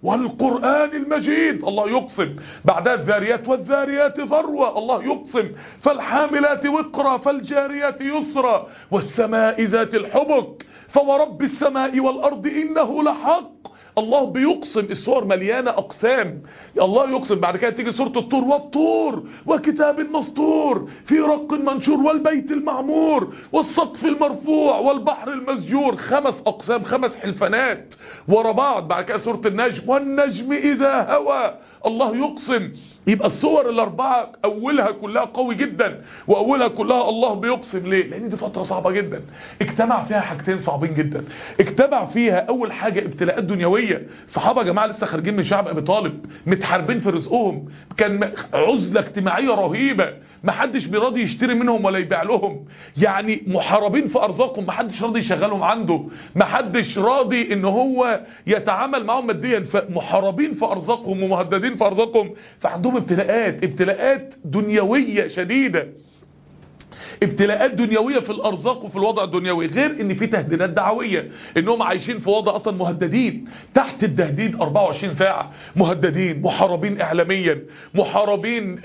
والقرآن المجيد الله يقسم، بعدها الذاريات والذاريات ذروة الله يقسم، فالحاملات وقرا فالجاريات يسرا، والسماء ذات الحبك فورب السماء والأرض إنه لحق. الله بيقسم، السور مليانة أقسام، الله يقسم. بعد كده تيجي سورة الطور، والطور وكتاب مسطور في رق منشور والبيت المعمور والسقف المرفوع والبحر المسجور. 5 أقسام، 5 حلفانات ورا بعض. بعد كده سورة النجم، والنجم إذا هوى الله يقسم. يبقى الصور الأربعة أولها كلها قوي جدا، وأولها كلها الله بيقسم. ليه؟ لأن دي فترة صعبة جدا، اجتمع فيها حاجتين صعبين جدا. اجتمع فيها أول حاجة ابتلاءات دنيوية. صحابة يا جماعة لسه خارجين من شعب أبي طالب، متحاربين في رزقهم، كان عزلة اجتماعية رهيبة، محدش بيراضي يشتري منهم ولا يبيع لهم، يعني محاربين في أرزاقهم، محدش راضي يشغلهم عنده، محدش راضي ان هو يتعامل معهم ماديا، فمحاربين في أرزاقهم ومهددين في أرزاقهم، فعندهم ابتلاءات دنيوية شديدة، ابتلاءات دنيوية في الأرزاق وفي الوضع الدنيوي، غير ان في تهديدات دعوية، انهم عايشين في وضع اصلا مهددين، تحت التهديد 24 ساعة، مهددين، محاربين اعلاميا، محاربين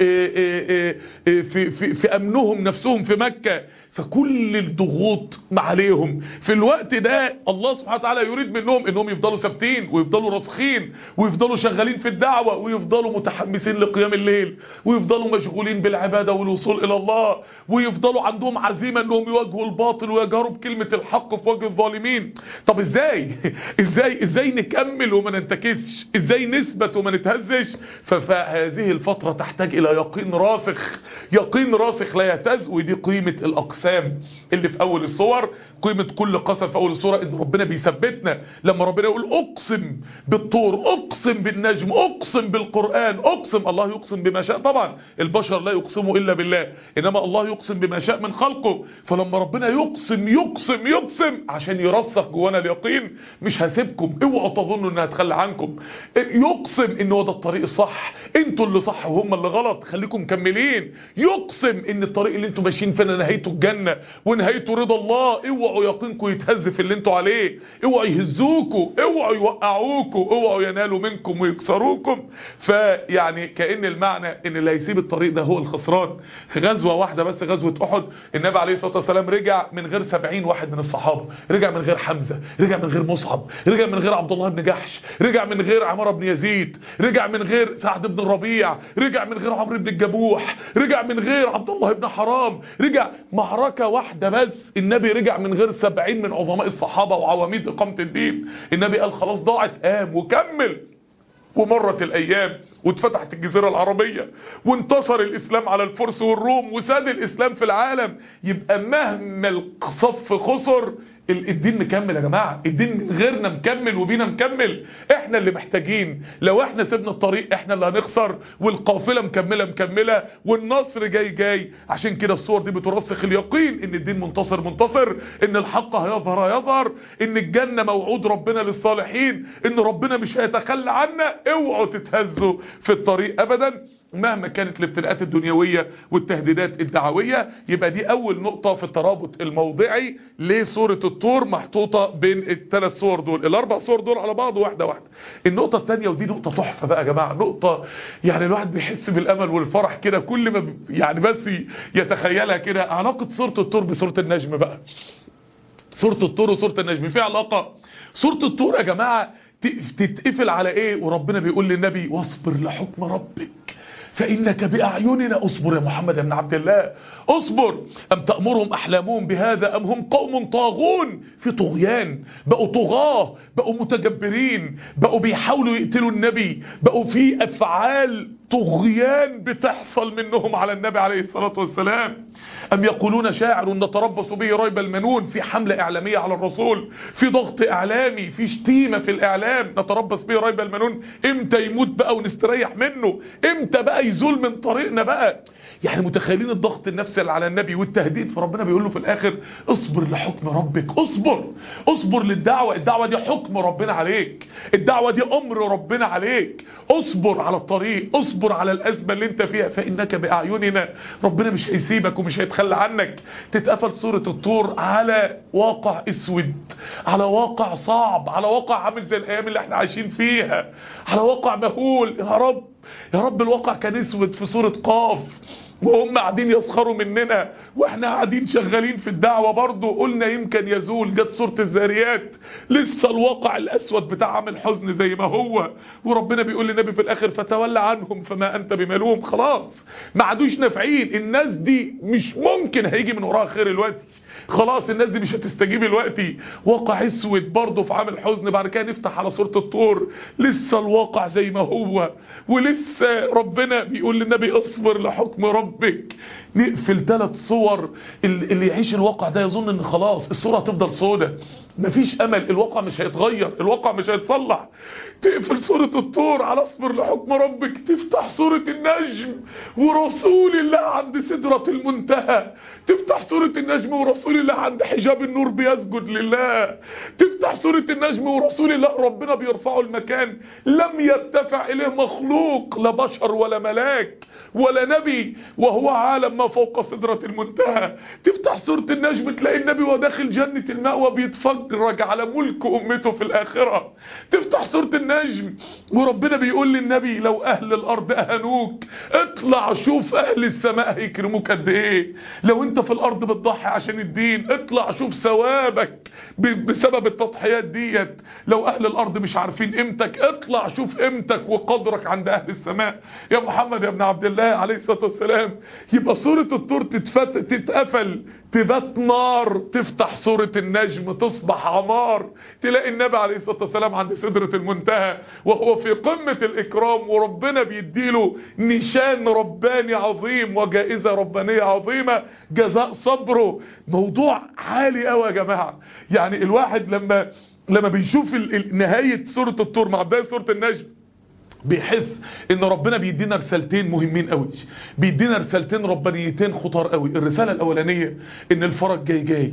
في امنهم نفسهم في مكة، فكل الضغوط عليهم في الوقت ده. الله سبحانه وتعالى يريد منهم انهم يفضلوا ثابتين ويفضلوا راسخين ويفضلوا شغالين في الدعوة ويفضلوا متحمسين لقيام الليل ويفضلوا مشغولين بالعبادة والوصول الى الله ويفضلوا عندهم عزيمة انهم يواجهوا الباطل ويجهروا بكلمة الحق في وجه الظالمين. طب ازاي نكمل وما ننتكسش؟ ازاي نثبت وما نتهزش؟ فهذه الفترة تحتاج الى يقين راسخ لا يهتز. ودي قيمة الاقسام اللي في اول الصور، قيمة كل قسم في اول الصورة ان ربنا بيثبتنا. لما ربنا يقول اقسم بالطور، اقسم بالنجم، اقسم بالقرآن، اقسم، الله يقسم بما شاء. طبعا البشر لا يقسموا الا بالله، انما الله يقسم بما شاء من خلقه. فلما ربنا يقسم عشان يرسخ جوانا اليقين، مش هسيبكم، اوعوا تظنوا انها هتخلى عنكم. يقسم ان هو ده الطريق الصح، انتوا اللي صح وهم اللي غلط، خليكم مكملين. يقسم ان الطريق اللي انتوا ماشيين فيه نهايته الجنة ونهايته رضا الله. اوعوا يقينكم يتهز في اللي انتوا عليه، اوعوا يهزوكوا، اوعوا يوقعوكوا، اوعوا ينالوا منكم ويكسروكم. فيعني كأن المعنى ان اللي هيسيب الطريق ده هو الخسران. غزوة واحدة بس، غزوة احد، النبي عليه الصلاة والسلام رجع من غير 70 واحد من الصحابة، رجع من غير حمزة، رجع من غير مصعب، رجع من غير عبد الله بن جحش، رجع من غير عمار بن يزيد، رجع من غير سعد بن الربيع، رجع من غير عمرو بن الجبوح، رجع من غير عبد الله بن حرام، رجع معركة واحدة بس. النبي رجع من غير 70 من عظماء الصحابة وعواميد إقامة الدين. النبي قال خلاص ضاعت، قام وكمل. ومرت الأيام واتفتحت الجزيرة العربية وانتصر الإسلام على الفرس والروم وساد الإسلام في العالم. يبقى مهما الصف خسر، الدين مكمل يا جماعة، الدين غيرنا مكمل وبينا مكمل. احنا اللي محتاجين، لو احنا سيبنا الطريق احنا اللي هنخسر، والقافلة مكملة والنصر جاي. عشان كده الصور دي بترسخ اليقين ان الدين منتصر، ان الحق هيظهر، ان الجنة موعود ربنا للصالحين، ان ربنا مش هيتخلى عنا. اوعوا تتهزوا في الطريق ابدا مهما كانت الابتلاءات الدنيوية والتهديدات الدعوية. يبقى دي اول نقطة في الترابط الموضعي لسورة الطور، محطوطة بين الثلاث صور دول، ال4 صور دول على بعض واحدة. النقطة الثانية، ودي نقطة تحفة بقى يا جماعة، نقطة يعني الواحد بيحس بالامل والفرح كده كل ما يعني بس يتخيلها كده. علاقة سورة الطور بسورة النجم بقى. سورة الطور وسورة النجم في علاقة. سورة الطور يا جماعة تتقفل على ايه؟ وربنا بيقول للنبي واصبر لحكم ربك فإنك بأعيننا. اصبر يا محمد يا ابن عبد الله، اصبر. أم تأمرهم أحلامهم بهذا أم هم قوم طاغون؟ في طغيان، بقوا طغاة، بقوا متجبرين، بقوا بيحاولوا يقتلوا النبي، بقوا في أفعال طغيان بتحصل منهم على النبي عليه الصلاة والسلام. أم يقولون شاعر نتربص به ريب المنون؟ في حملة إعلامية على الرسول، في ضغط إعلامي، في شتيمة في الإعلام. نتربص به ريب المنون، امتى يموت بقى ونستريح منه؟ امتى بقى يزول من طريقنا بقى؟ يعني متخيلين الضغط النفسي اللي على النبي والتهديد. فربنا بيقول له في الآخر اصبر لحكم ربك، اصبر للدعوة. الدعوة دي حكم ربنا عليك، الدعوة دي أمر ربنا عليك. اصبر على الطريق، اصبر اصبر على الازمه اللي انت فيها فانك باعيننا، ربنا مش هيسيبك ومش هيتخلى عنك. تتقفل سوره الطور على واقع اسود، على واقع صعب، على واقع عامل زي الايام اللي احنا عايشين فيها، على واقع مهول. يا رب يا رب الواقع كان اسود في سوره قاف، وهم قاعدين يسخروا مننا واحنا قاعدين شغالين في الدعوة برضو، قلنا يمكن يزول. جت سورة الذاريات لسه الواقع الاسود بتاع عامل حزن زي ما هو، وربنا بيقول للنبي في الاخر فتولى عنهم فما انت بملوم. خلاص ما عادوش نافعين، الناس دي مش ممكن هيجي من وراها خير الوقت، خلاص الناس دي مش هتستجيب الوقت. واقع اسود برضه في عامل حزن. بعد كده نفتح على سورة الطور لسه الواقع زي ما هو، ولسه ربنا بيقول للنبي اصبر لحكم ربك. نقفل 3 صور. اللي يعيش الواقع ده يظن ان خلاص الصورة هتفضل سودة، مفيش امل، الواقع مش هيتغير، الواقع مش هيتصلح. تقفل سورة الطور على اصبر لحكم ربك، تفتح سورة النجم ورسول الله عند سدرة المنتهى، تفتح سورة النجم ورسول الله عند حجاب النور بيسجد لله، تفتح سورة النجم ورسول الله ربنا بيرفعه المكان لم يرتفع اليه مخلوق، لا بشر ولا ملاك ولا نبي، وهو عالم ما فوق سدرة المنتهى. تفتح سورة النجم تلاقي النبي وداخل جنة المأوى بيتفرج على ملك أمته في الآخرة. تفتح سورة النجم وربنا بيقول للنبي لو أهل الأرض أهنوك اطلع شوف أهل السماء هيكرموك قد إيه. لو أنت في الأرض بتضحي عشان الدين اطلع شوف ثوابك بسبب التضحيات ديت. لو أهل الأرض مش عارفين قيمتك اطلع شوف قيمتك وقدرك عند أهل السماء. يا محمد يا ابن عبد الله عليه الصلاة والسلام، يبقى سورة الطور تتقفل تبات نار، تفتح سورة النجم تصبح عمار، تلاقي النبي عليه الصلاة والسلام عند سدرة المنتهى وهو في قمة الإكرام، وربنا بيديله نشان رباني عظيم وجائزة ربانية عظيمة جزاء صبره. موضوع عالي قوي يا جماعة. يعني الواحد لما بيشوف نهاية سورة الطور مع بداية سورة النجم بيحس ان ربنا بيدينا رسالتين مهمين قوي، بيدينا رسالتين ربانيتين خطار قوي. الرسالة الاولانية ان الفرج جاي،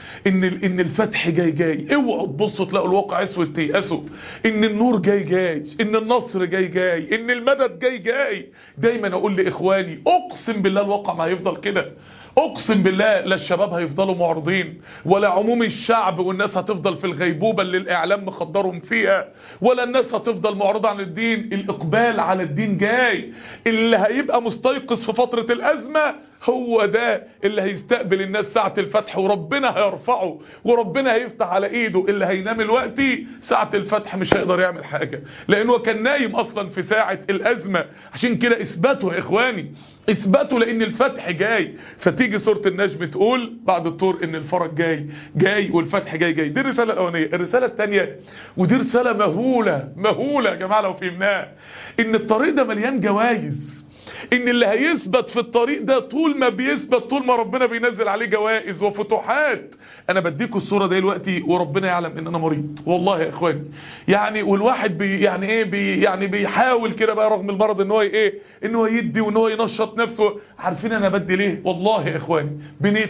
ان الفتح جاي. اوعوا تبصوا تلاقوا الواقع اسود تيأسوا. ان النور جاي، ان النصر جاي، ان المدد جاي. دايما اقول لاخواني اقسم بالله الواقع ما هيفضل كده، اقسم بالله لا الشباب هيفضلوا معرضين، ولا عموم الشعب والناس هتفضل في الغيبوبة اللي الاعلام مخدرهم فيها، ولا الناس هتفضل معرضة عن الدين. الاقبال على الدين جاي. اللي هيبقى مستيقظ في فترة الازمة هو ده اللي هيستقبل الناس ساعة الفتح، وربنا هيرفعه وربنا هيفتح على ايده. اللي هينام الوقت ساعة الفتح مش هيقدر يعمل حاجة، لانه كان نايم اصلا في ساعة الازمة. عشان كده اثباتوا يا اخواني، اثباتوا لان الفتح جاي. فتيجي سورة النجم تقول بعد الطور ان الفرج جاي والفتح جاي. دي الرسالة الاولانية. الرسالة الثانية ودي رسالة مهولة يا جماعة لو فهمناها، ان الطريق ده مليان جوائز. ان اللي هيثبت في الطريق ده طول ما بيثبت، طول ما ربنا بينزل عليه جوائز وفتوحات. انا بديكوا الصورة دي دلوقتي وربنا يعلم ان انا مريض والله يا اخواني. يعني والواحد يعني بيحاول كده بقى رغم المرض ان هو يدي وان هو ينشط نفسه. عارفين انا بدي ليه؟ والله يا اخواني بنية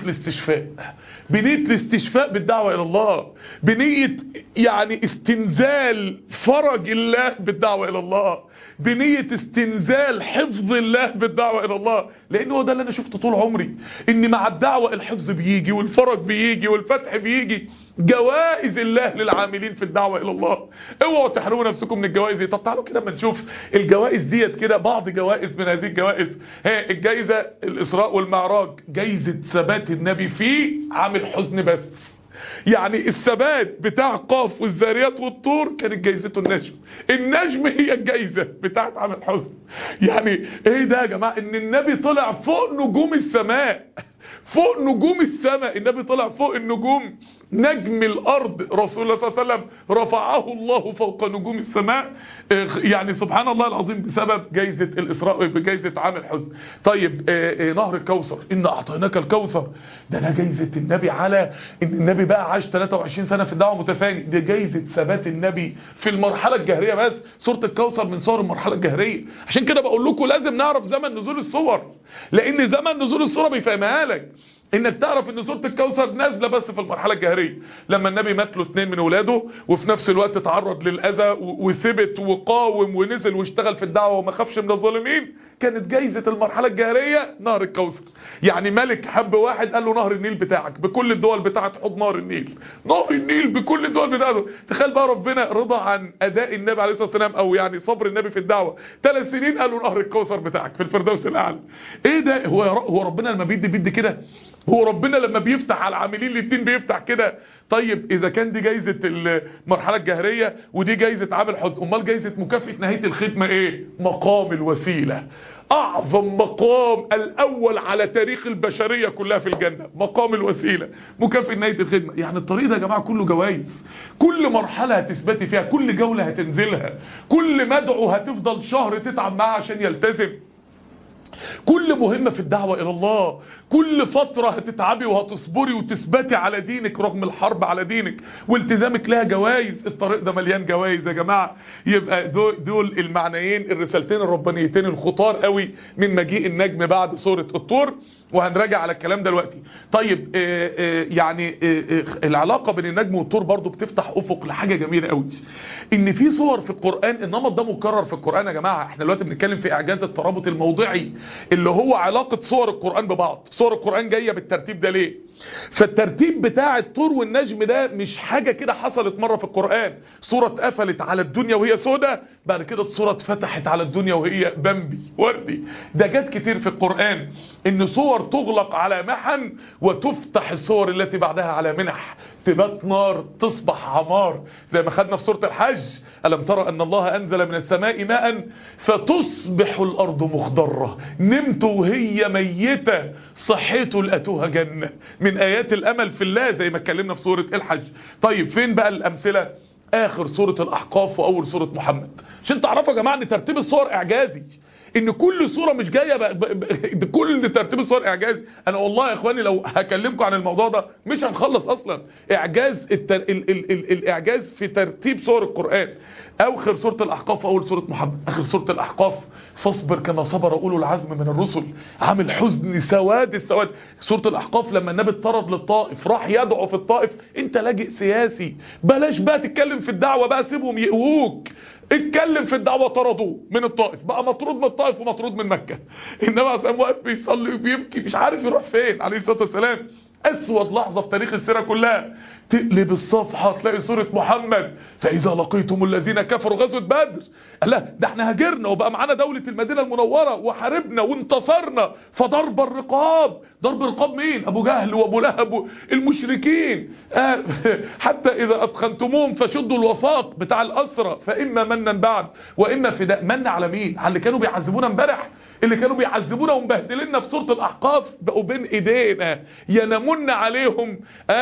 الاستشفاء بالدعوة الى الله، بنية يعني استنزال فرج الله بالدعوة الى الله، بنية استنزال حفظ الله بالدعوة الى الله. لانه ده اللي انا شفته طول عمري، ان مع الدعوة الحفظ بيجي والفرج بيجي والفتح بيجي. جوائز الله للعاملين في الدعوة الى الله. اوعوا تحرموا نفسكم من الجوائز دي. طب تعالوا كده اما نشوف الجوائز ديت كده، بعض جوائز من هذه الجوائز. الجائزة الاسراء والمعراج، جائزة ثبات النبي في عامل حزن بس. يعني الثبات بتاع قاف والذاريات والطور كانت جايزته النجم هي الجايزة بتاعت عامل حزن. يعني ايه ده يا جماعة؟ ان النبي طلع فوق نجوم السماء، فوق نجوم السماء. النبي طلع فوق النجوم. نجم الارض رسول الله صلى الله عليه وسلم رفعه الله فوق نجوم السماء. يعني سبحان الله العظيم بسبب جايزة الاسراء بجايزة عامل حزن. طيب نهر الكوثر، ان اعطيناك الكوثر، ده جايزة النبي على ان النبي بقى عاش 23 سنة في الدعوة متفاني. دي جايزة ثبات النبي في المرحلة الجهرية بس. سورة الكوثر من صور المرحلة الجهرية. عشان كده بقول لكم لازم نعرف زمن نزول الصور، لان زمن نزول الصورة بيفهمها لك. انك تعرف ان سورة الكوثر نازلة بس في المرحلة الجاهلية، لما النبي مات له 2 من ولاده وفي نفس الوقت تعرض للأذى وثبت وقاوم ونزل واشتغل في الدعوة وما خافش من الظالمين، كانت جايزة المرحلة الجاهلية نهر الكوثر. يعني ملك حب واحد قال له نهر النيل بتاعك بكل الدول بتاعت حوض نهر النيل، نهر النيل بكل الدول بتاعته. تخيل بقى ربنا رضى عن اداء النبي عليه الصلاة والسلام، او يعني صبر النبي في الدعوة 3 سنين، قال له نهر الكوثر بتاعك في الفردوس الاعلى. ايه ده؟ هو ربنا لما بيدي كده؟ هو ربنا لما بيفتح على العاملين للدين بيفتح كده؟ طيب اذا كان دي جايزة المرحلة الجاهلية ودي جايزة عامل حزن، امال جايزة مكافأة نهاية الخدمة ايه؟ مقام الوسيلة، اعظم مقام الاول على تاريخ البشرية كلها في الجنة، مقام الوسيلة، مكافأة نهاية الخدمة. يعني الطريق ده يا جماعة كله جوائز، كل مرحلة هتثبتي فيها، كل جولة هتنزلها، كل مدعو هتفضل شهر تتعب معاه عشان يلتزم، كل مهمة في الدعوة الى الله، كل فترة هتتعبي وهتصبري وتثبتي على دينك رغم الحرب على دينك والتزامك لها جوائز. الطريق ده مليان جوائز يا جماعة. يبقى دول المعنيين الرسالتين الربانيتين الخطار قوي من مجيء النجم بعد سورة الطور، وهنراجع على الكلام دلوقتي. طيب العلاقة بين النجم والطور برضو بتفتح افق لحاجة جميلة قوي، ان في صور في القرآن، النمط ده مكرر في القرآن يا جماعة. احنا دلوقتي بنتكلم في اعجاز الترابط الموضعي اللي هو علاقة صور القرآن ببعض. صور القرآن جاية بالترتيب ده ليه؟ فالترتيب بتاع الطور والنجم ده مش حاجة كده حصلت مرة في القرآن، صورة اتقفلت على الدنيا وهي سودة، بعد كده الصورة اتفتحت على الدنيا وهي بمبي وردي. ده جات كتير في القرآن ان صور تغلق على محن وتفتح الصور التي بعدها على منح، تبات نار تصبح عمار، زي ما خدنا في سورة الحج ألم ترى أن الله أنزل من السماء ماء فتصبح الأرض مخضرة، نمت وهي ميتة صحيتوا لقيتوها جنة، من آيات الأمل في الله زي ما اتكلمنا في سورة الحج. طيب فين بقى الأمثلة؟ آخر سورة الأحقاف وأول سورة محمد، عشان تعرفوا يا جماعة ان ترتيب الصور إعجازي، ان كل صورة مش جاية كل ترتيب الصور اعجاز. انا والله يا اخواني لو هكلمكم عن الموضوع ده مش هنخلص اصلا. اعجاز الاعجاز في ترتيب صور القرآن. اخر سورة الاحقاف اول سورة محمد. اخر سورة الاحقاف فاصبر كما صبر اولو العزم من الرسل، عامل حزن سواد السواد. سورة الاحقاف لما النبي اتطرد للطائف راح يدعو في الطائف، انت لاجئ سياسي بلاش بقى تتكلم في الدعوة بقى، سيبهم يقووك، اتكلم في الدعوة. طردوه من الطائف، بقى مطرود من الطائف ومطرود من مكة. النبي عليه الصلاة والسلام واقف بيصلي وبيبكي مش عارف يروح فين عليه الصلاة والسلام. اسود لحظة في تاريخ السيرة كلها، تقلب الصفحة تلاقي سورة محمد فإذا لقيتم الذين كفروا غزوة بدر. لا ده احنا هاجرنا وبقى معانا دولة المدينة المنورة وحاربنا وانتصرنا، فضرب الرقاب. ضرب رقاب مين؟ ابو جهل وابو لهب المشركين. حتى اذا اثخنتموهم فشدوا الوثاق بتاع الاسرى فاما منا بعد واما فداء. من على مين؟ على اللي كانوا بيعذبونا امبارح، اللي كانوا بيعذبونا ومبهدلنا في سورة الاحقاف بقوا بين ايدينا، يا نمن عليهم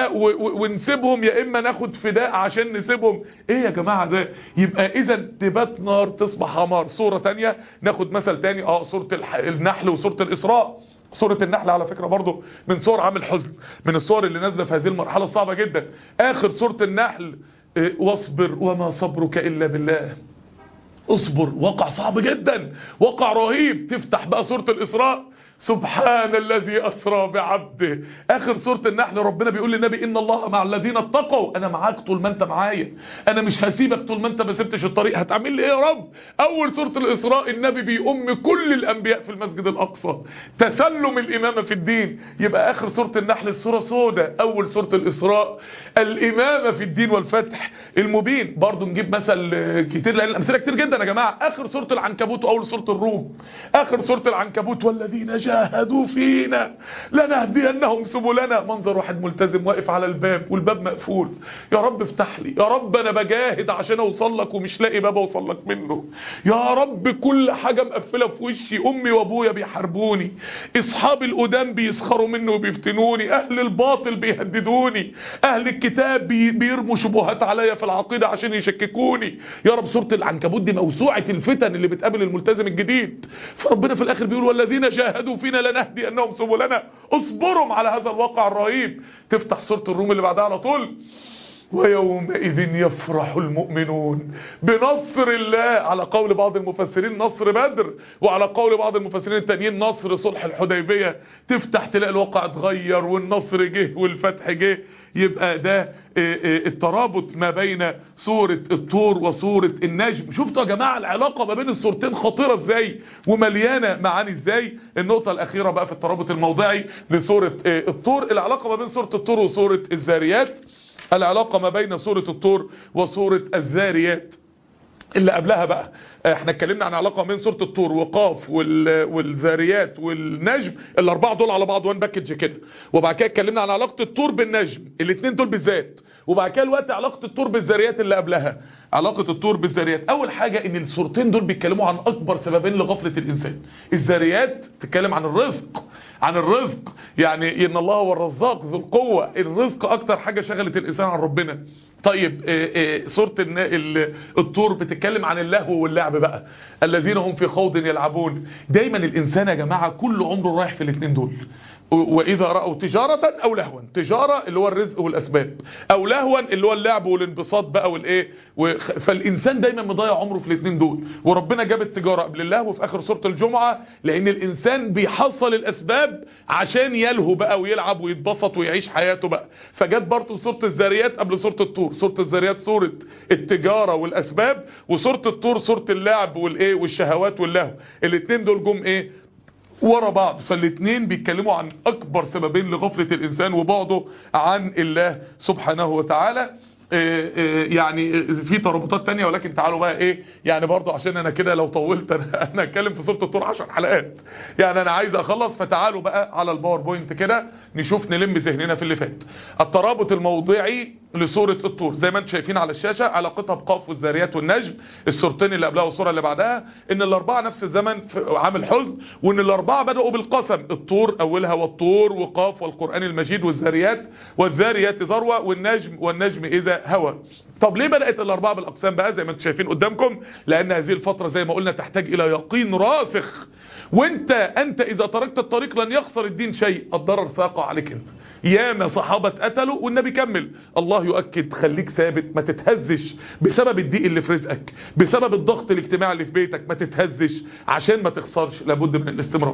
ونسيبهم يا اما ناخد فداء عشان نسيبهم. ايه يا جماعة ده؟ يبقى اذا تبات نار تصبح عمار. صورة تانية ناخد مثل تاني، سورة النحل وسورة الاسراء. سورة النحل على فكرة برضو من صور عامل حزن، من الصور اللي نازلة في هذه المرحلة الصعبة جدا. اخر سورة النحل واصبر وما صبرك الا بالله. اصبر، واقع صعب جدا، واقع رهيب. تفتح بقى سورة الاسراء سبحان الذي اسرى بعبده. اخر سورة النحل ربنا بيقول للنبي ان الله مع الذين اتقوا. انا معاك طول ما انت معايا، انا مش هسيبك طول ما انت ما سبتش الطريق. هتعمل لي ايه يا رب؟ اول سورة الاسراء النبي بيؤم كل الانبياء في المسجد الاقصى، تسلم الامامة في الدين. يبقى اخر سورة النحل السورة سودة، اول سورة الاسراء الامامة في الدين والفتح المبين. برضو نجيب مثل كتير لان الامثله كتير جدا يا جماعة. اخر سورة العنكبوت واول سورة الروم. اخر سورة العنكبوت والذين جاهدوا فينا لنهدينهم سبلنا. منظر واحد ملتزم واقف على الباب والباب مقفول، يا رب افتح لي، يا رب انا بجاهد عشان اوصل لك ومش لاقي باب اوصل لك منه، يا رب كل حاجة مقفلة في وشي، امي وابويا بيحاربوني، اصحاب القدام بيسخروا مني وبيفتنوني، اهل الباطل بيهددوني، اهل الكتاب بيرموا شبهات عليا في العقيدة عشان يشككوني. يا رب سورة العنكبوت دي موسوعة الفتن اللي بتقابل الملتزم الجديد. فربنا في الاخر بيقول والذين جاهدوا فينا لنهدينهم سبلنا. اصبروا على هذا الواقع الرهيب. تفتح سورة الروم اللي بعدها على طول ويومئذ يفرح المؤمنون بنصر الله، على قول بعض المفسرين نصر بدر، وعلى قول بعض المفسرين التانيين نصر صلح الحديبية. تفتح تلاقي الواقع اتغير والنصر جه والفتح جه. يبقى ده الترابط ما بين سورة الطور وسورة النجم. شفتوا يا جماعة العلاقة ما بين السورتين خطيرة ازاي ومليانة معاني ازاي. النقطة الأخيرة بقى في الترابط الموضعي لسورة الطور، العلاقة ما بين سورة الطور وسورة الذاريات. العلاقة ما بين سورة الطور وسورة الذاريات اللي قبلها بقى. احنا اتكلمنا عن علاقة بين سورة الطور وقاف والذاريات والنجم، الاربعة دول على بعض وان باكج كده. وبعد كده اتكلمنا عن علاقة الطور بالنجم، الاثنين دول بالذات. وبعد كده الوقت علاقة الطور بالذاريات اللي قبلها. علاقة الطور بالذاريات، اول حاجة ان السورتين دول بيتكلموا عن اكبر سببين لغفلة الانسان. الذاريات تتكلم عن الرزق، عن الرزق، يعني ان الله هو الرزاق ذو القوة. الرزق اكتر حاجة شغلت الانسان عن ربنا. طيب سورة الطور بتتكلم عن اللهو واللعب بقى، الذين هم في خوض يلعبون. دايما الانسان يا جماعة كل عمره رايح في الاثنين دول. واذا رأوا تجارة او لهوا، تجارة اللي هو الرزق والاسباب، او لهوا اللي هو اللعب والانبساط بقى والايه. فالانسان دايما مضيع عمره في الاثنين دول. وربنا جاب التجارة قبل اللهو في اخر سورة الجمعة، لان الانسان بيحصل الاسباب عشان يلهو بقى ويلعب ويتبسط ويعيش حياته بقى. فجت برضه سورة الذاريات قبل سورة الطور. سورة الذاريات سورة التجارة والاسباب، وسورة الطور سورة اللعب والايه والشهوات واللهو. الاثنين دول جم ايه ورا بعض. فالاثنين بيتكلموا عن اكبر سببين لغفلة الانسان وبعده عن الله سبحانه وتعالى. يعني في ترابطات تانية، ولكن تعالوا بقى ايه يعني برضو عشان انا كده لو طولت انا هتكلم في سورة الطور 10 حلقات، يعني انا عايز اخلص. فتعالوا بقى على الباوربوينت كده نشوف نلم ذهننا في اللي فات. الترابط الموضعي لسورة الطور زي ما انتم شايفين على الشاشة، علاقتها بقاف والذاريات والنجم، السورتين اللي قبلها والسورة اللي بعدها، ان الاربعة نفس الزمن في عام الحزن، وان الاربعة بدأوا بالقسم. الطور اولها والطور، وقاف والقرآن المجيد، والذاريات والذاريات ذروة، والنجم اذا هوى. طب ليه بدأت الاربعة بالاقسام بقى زي ما انتم شايفين قدامكم؟ لان هذه الفترة زي ما قلنا تحتاج الى يقين راسخ. انت اذا تركت الطريق لن يخسر الدين شيء، الضرر ساقع عليك انت. ياما صحابة قتلوا والنبي كمل. الله يؤكد خليك ثابت، ما تتهزش بسبب الضيق اللي في رزقك، بسبب الضغط الاجتماعي اللي في بيتك، ما تتهزش عشان ما تخسرش، لابد من الاستمرار.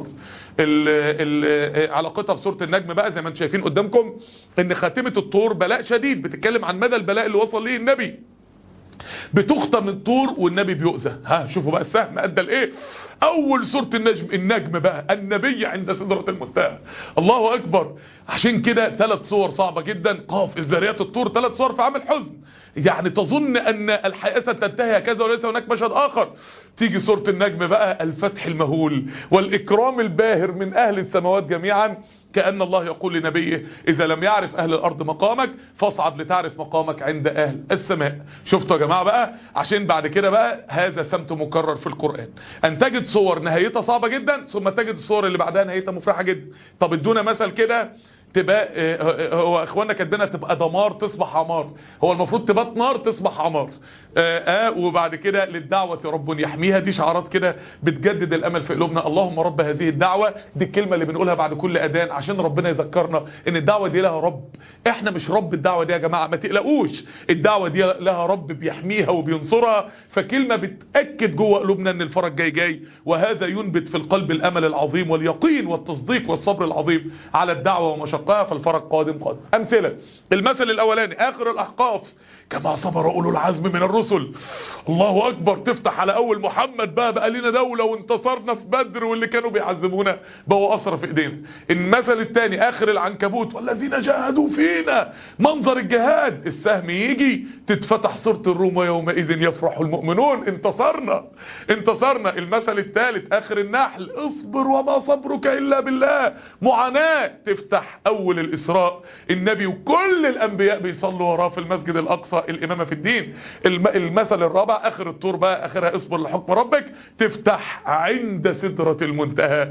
علاقتها بسورة النجم بقى زي ما انتم شايفين قدامكم، ان خاتمة الطور بلاء شديد، بتتكلم عن مدى البلاء اللي وصل ليه النبي. بتختم الطور والنبي بيؤذى. شوفوا بقى السهم ادى لايه. اول سورة النجم بقى النبي عند سدرة المنتهى. الله اكبر. عشان كده 3 صور صعبة جدا، قاف الذاريات الطور 3 صور في عام الحزن، يعني تظن ان الحياة ستنتهي هكذا وليس هناك مشهد اخر. تيجي سورة النجم بقى الفتح المهول والاكرام الباهر من اهل السماوات جميعا، كأن الله يقول لنبيه إذا لم يعرف أهل الأرض مقامك فاصعد لتعرف مقامك عند أهل السماء. شفتوا يا جماعة بقى؟ عشان بعد كده بقى هذا سمت مكرر في القرآن، أن تجد صور نهايتها صعبة جدا ثم تجد الصور اللي بعدها نهايتها مفرحة جدا. طب ادونا مثل كده. تبقى هو اخواننا كاتبينها تبقى دمار تصبح عمار، هو المفروض تبقى نار تصبح عمار. وبعد كده للدعوة رب يحميها، دي شعارات كده بتجدد الامل في قلوبنا. اللهم رب هذه الدعوة، دي الكلمة اللي بنقولها بعد كل اذان عشان ربنا يذكرنا ان الدعوة دي لها رب. احنا مش رب الدعوة دي يا جماعة، ما تقلقوش، الدعوة دي لها رب بيحميها وبينصرها. فكلمة بتأكد جوه قلوبنا ان الفرج جاي، وهذا ينبت في القلب الامل العظيم واليقين والتصديق والصبر العظيم على الدعوة ومشقها، فالفرج قادم. امثلة: المثل الاولاني اخر الاحقاف، كما صبر اولو العزم من الرسل. الله اكبر. تفتح على اول محمد بقى لنا دولة وانتصرنا في بدر، واللي كانوا بيعذبونا بقوا اسرى في ايدينا. المثل الثاني اخر العنكبوت، والذين جاهدوا فينا، منظر الجهاد، السهم يجي تتفتح سورة الروم ويومئذ يفرح المؤمنون، انتصرنا. المثل الثالث اخر النحل، اصبر وما صبرك الا بالله، معاناة. تفتح اول الاسراء، النبي وكل الانبياء بيصلوا وراه في المسجد الاقصى، الامامة في الدين. المثل الرابع اخر الطور بقى اخرها اصبر لحكم ربك، تفتح عند سدرة المنتهى،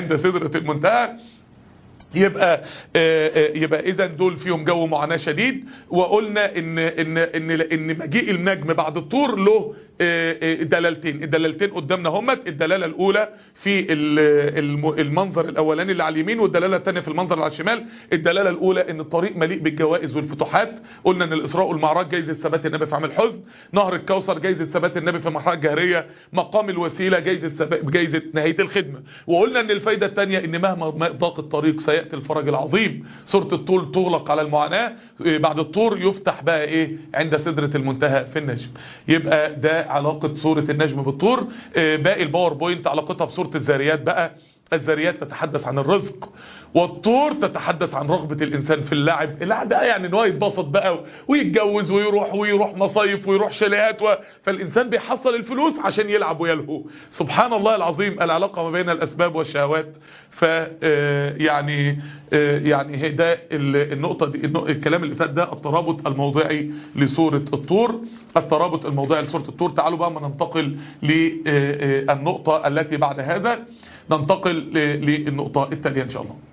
يبقى اذا دول فيهم جو معاناة شديد. وقلنا ان مجيء النجم بعد الطور له دلالتين. الدلالتين قدامنا همت. الدلاله الاولى في المنظر الاولاني اللي على اليمين، والدلاله الثانيه في المنظر اللي على الشمال. الدلاله الاولى ان الطريق مليء بالجوائز والفتوحات. قلنا ان الاسراء والمعراج جايزه ثبات النبي في عام الحزن، نهر الكوثر جايزه ثبات النبي في مرحله الجاهريه، مقام الوسيله جايزه نهايه الخدمه. وقلنا ان الفايده الثانيه ان مهما ضاق الطريق سياتي الفرج العظيم. سوره الطور تغلق على المعاناه، بعد الطور يفتح بقى ايه عند سدره المنتهى في النجم. يبقى ده علاقه سوره النجم بالطور. باقي الباوربوينت علاقتها بسوره الذاريات بقى. الذاريات تتحدث عن الرزق، والطور تتحدث عن رغبة الإنسان في اللعب. اللعب بقى يعني ان هو يتبسط بقى ويتجوز ويروح مصايف ويروح شاليهات فالإنسان بيحصل الفلوس عشان يلعب ويلهو. سبحان الله العظيم العلاقة ما بين الأسباب والشهوات. يعني ده النقطة دي، الكلام اللي فات ده الترابط الموضعي لسورة الطور. الترابط الموضعي لسورة الطور. تعالوا بقى ما ننتقل للنقطة التي بعد هذا. ننتقل للنقطة التالية إن شاء الله.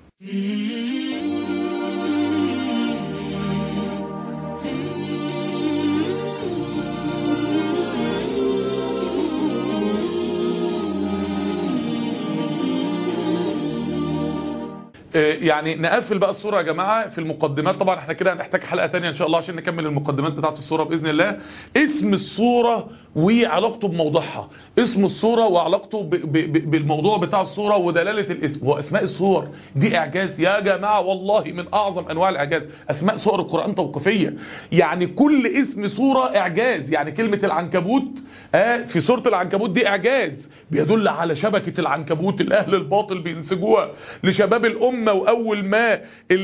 يعني نقفل بقى الصورة يا جماعة في المقدمات. طبعا احنا كده هنحتاج حلقة تانية ان شاء الله عشان نكمل المقدمات بتاعت الصورة بإذن الله. اسم الصورة وعلاقته بموضوعها، اسم الصورة وعلاقته بالموضوع بتاع الصورة ودلالة الاسم. واسماء الصور دي اعجاز يا جماعة، والله من اعظم انواع الاعجاز. اسماء صور القرآن توقيفية، يعني كل اسم صورة اعجاز. يعني كلمة العنكبوت في سورة العنكبوت دي اعجاز، بيدل على شبكة العنكبوت الاهل الباطل بينسجوها لشباب الامة. واول ما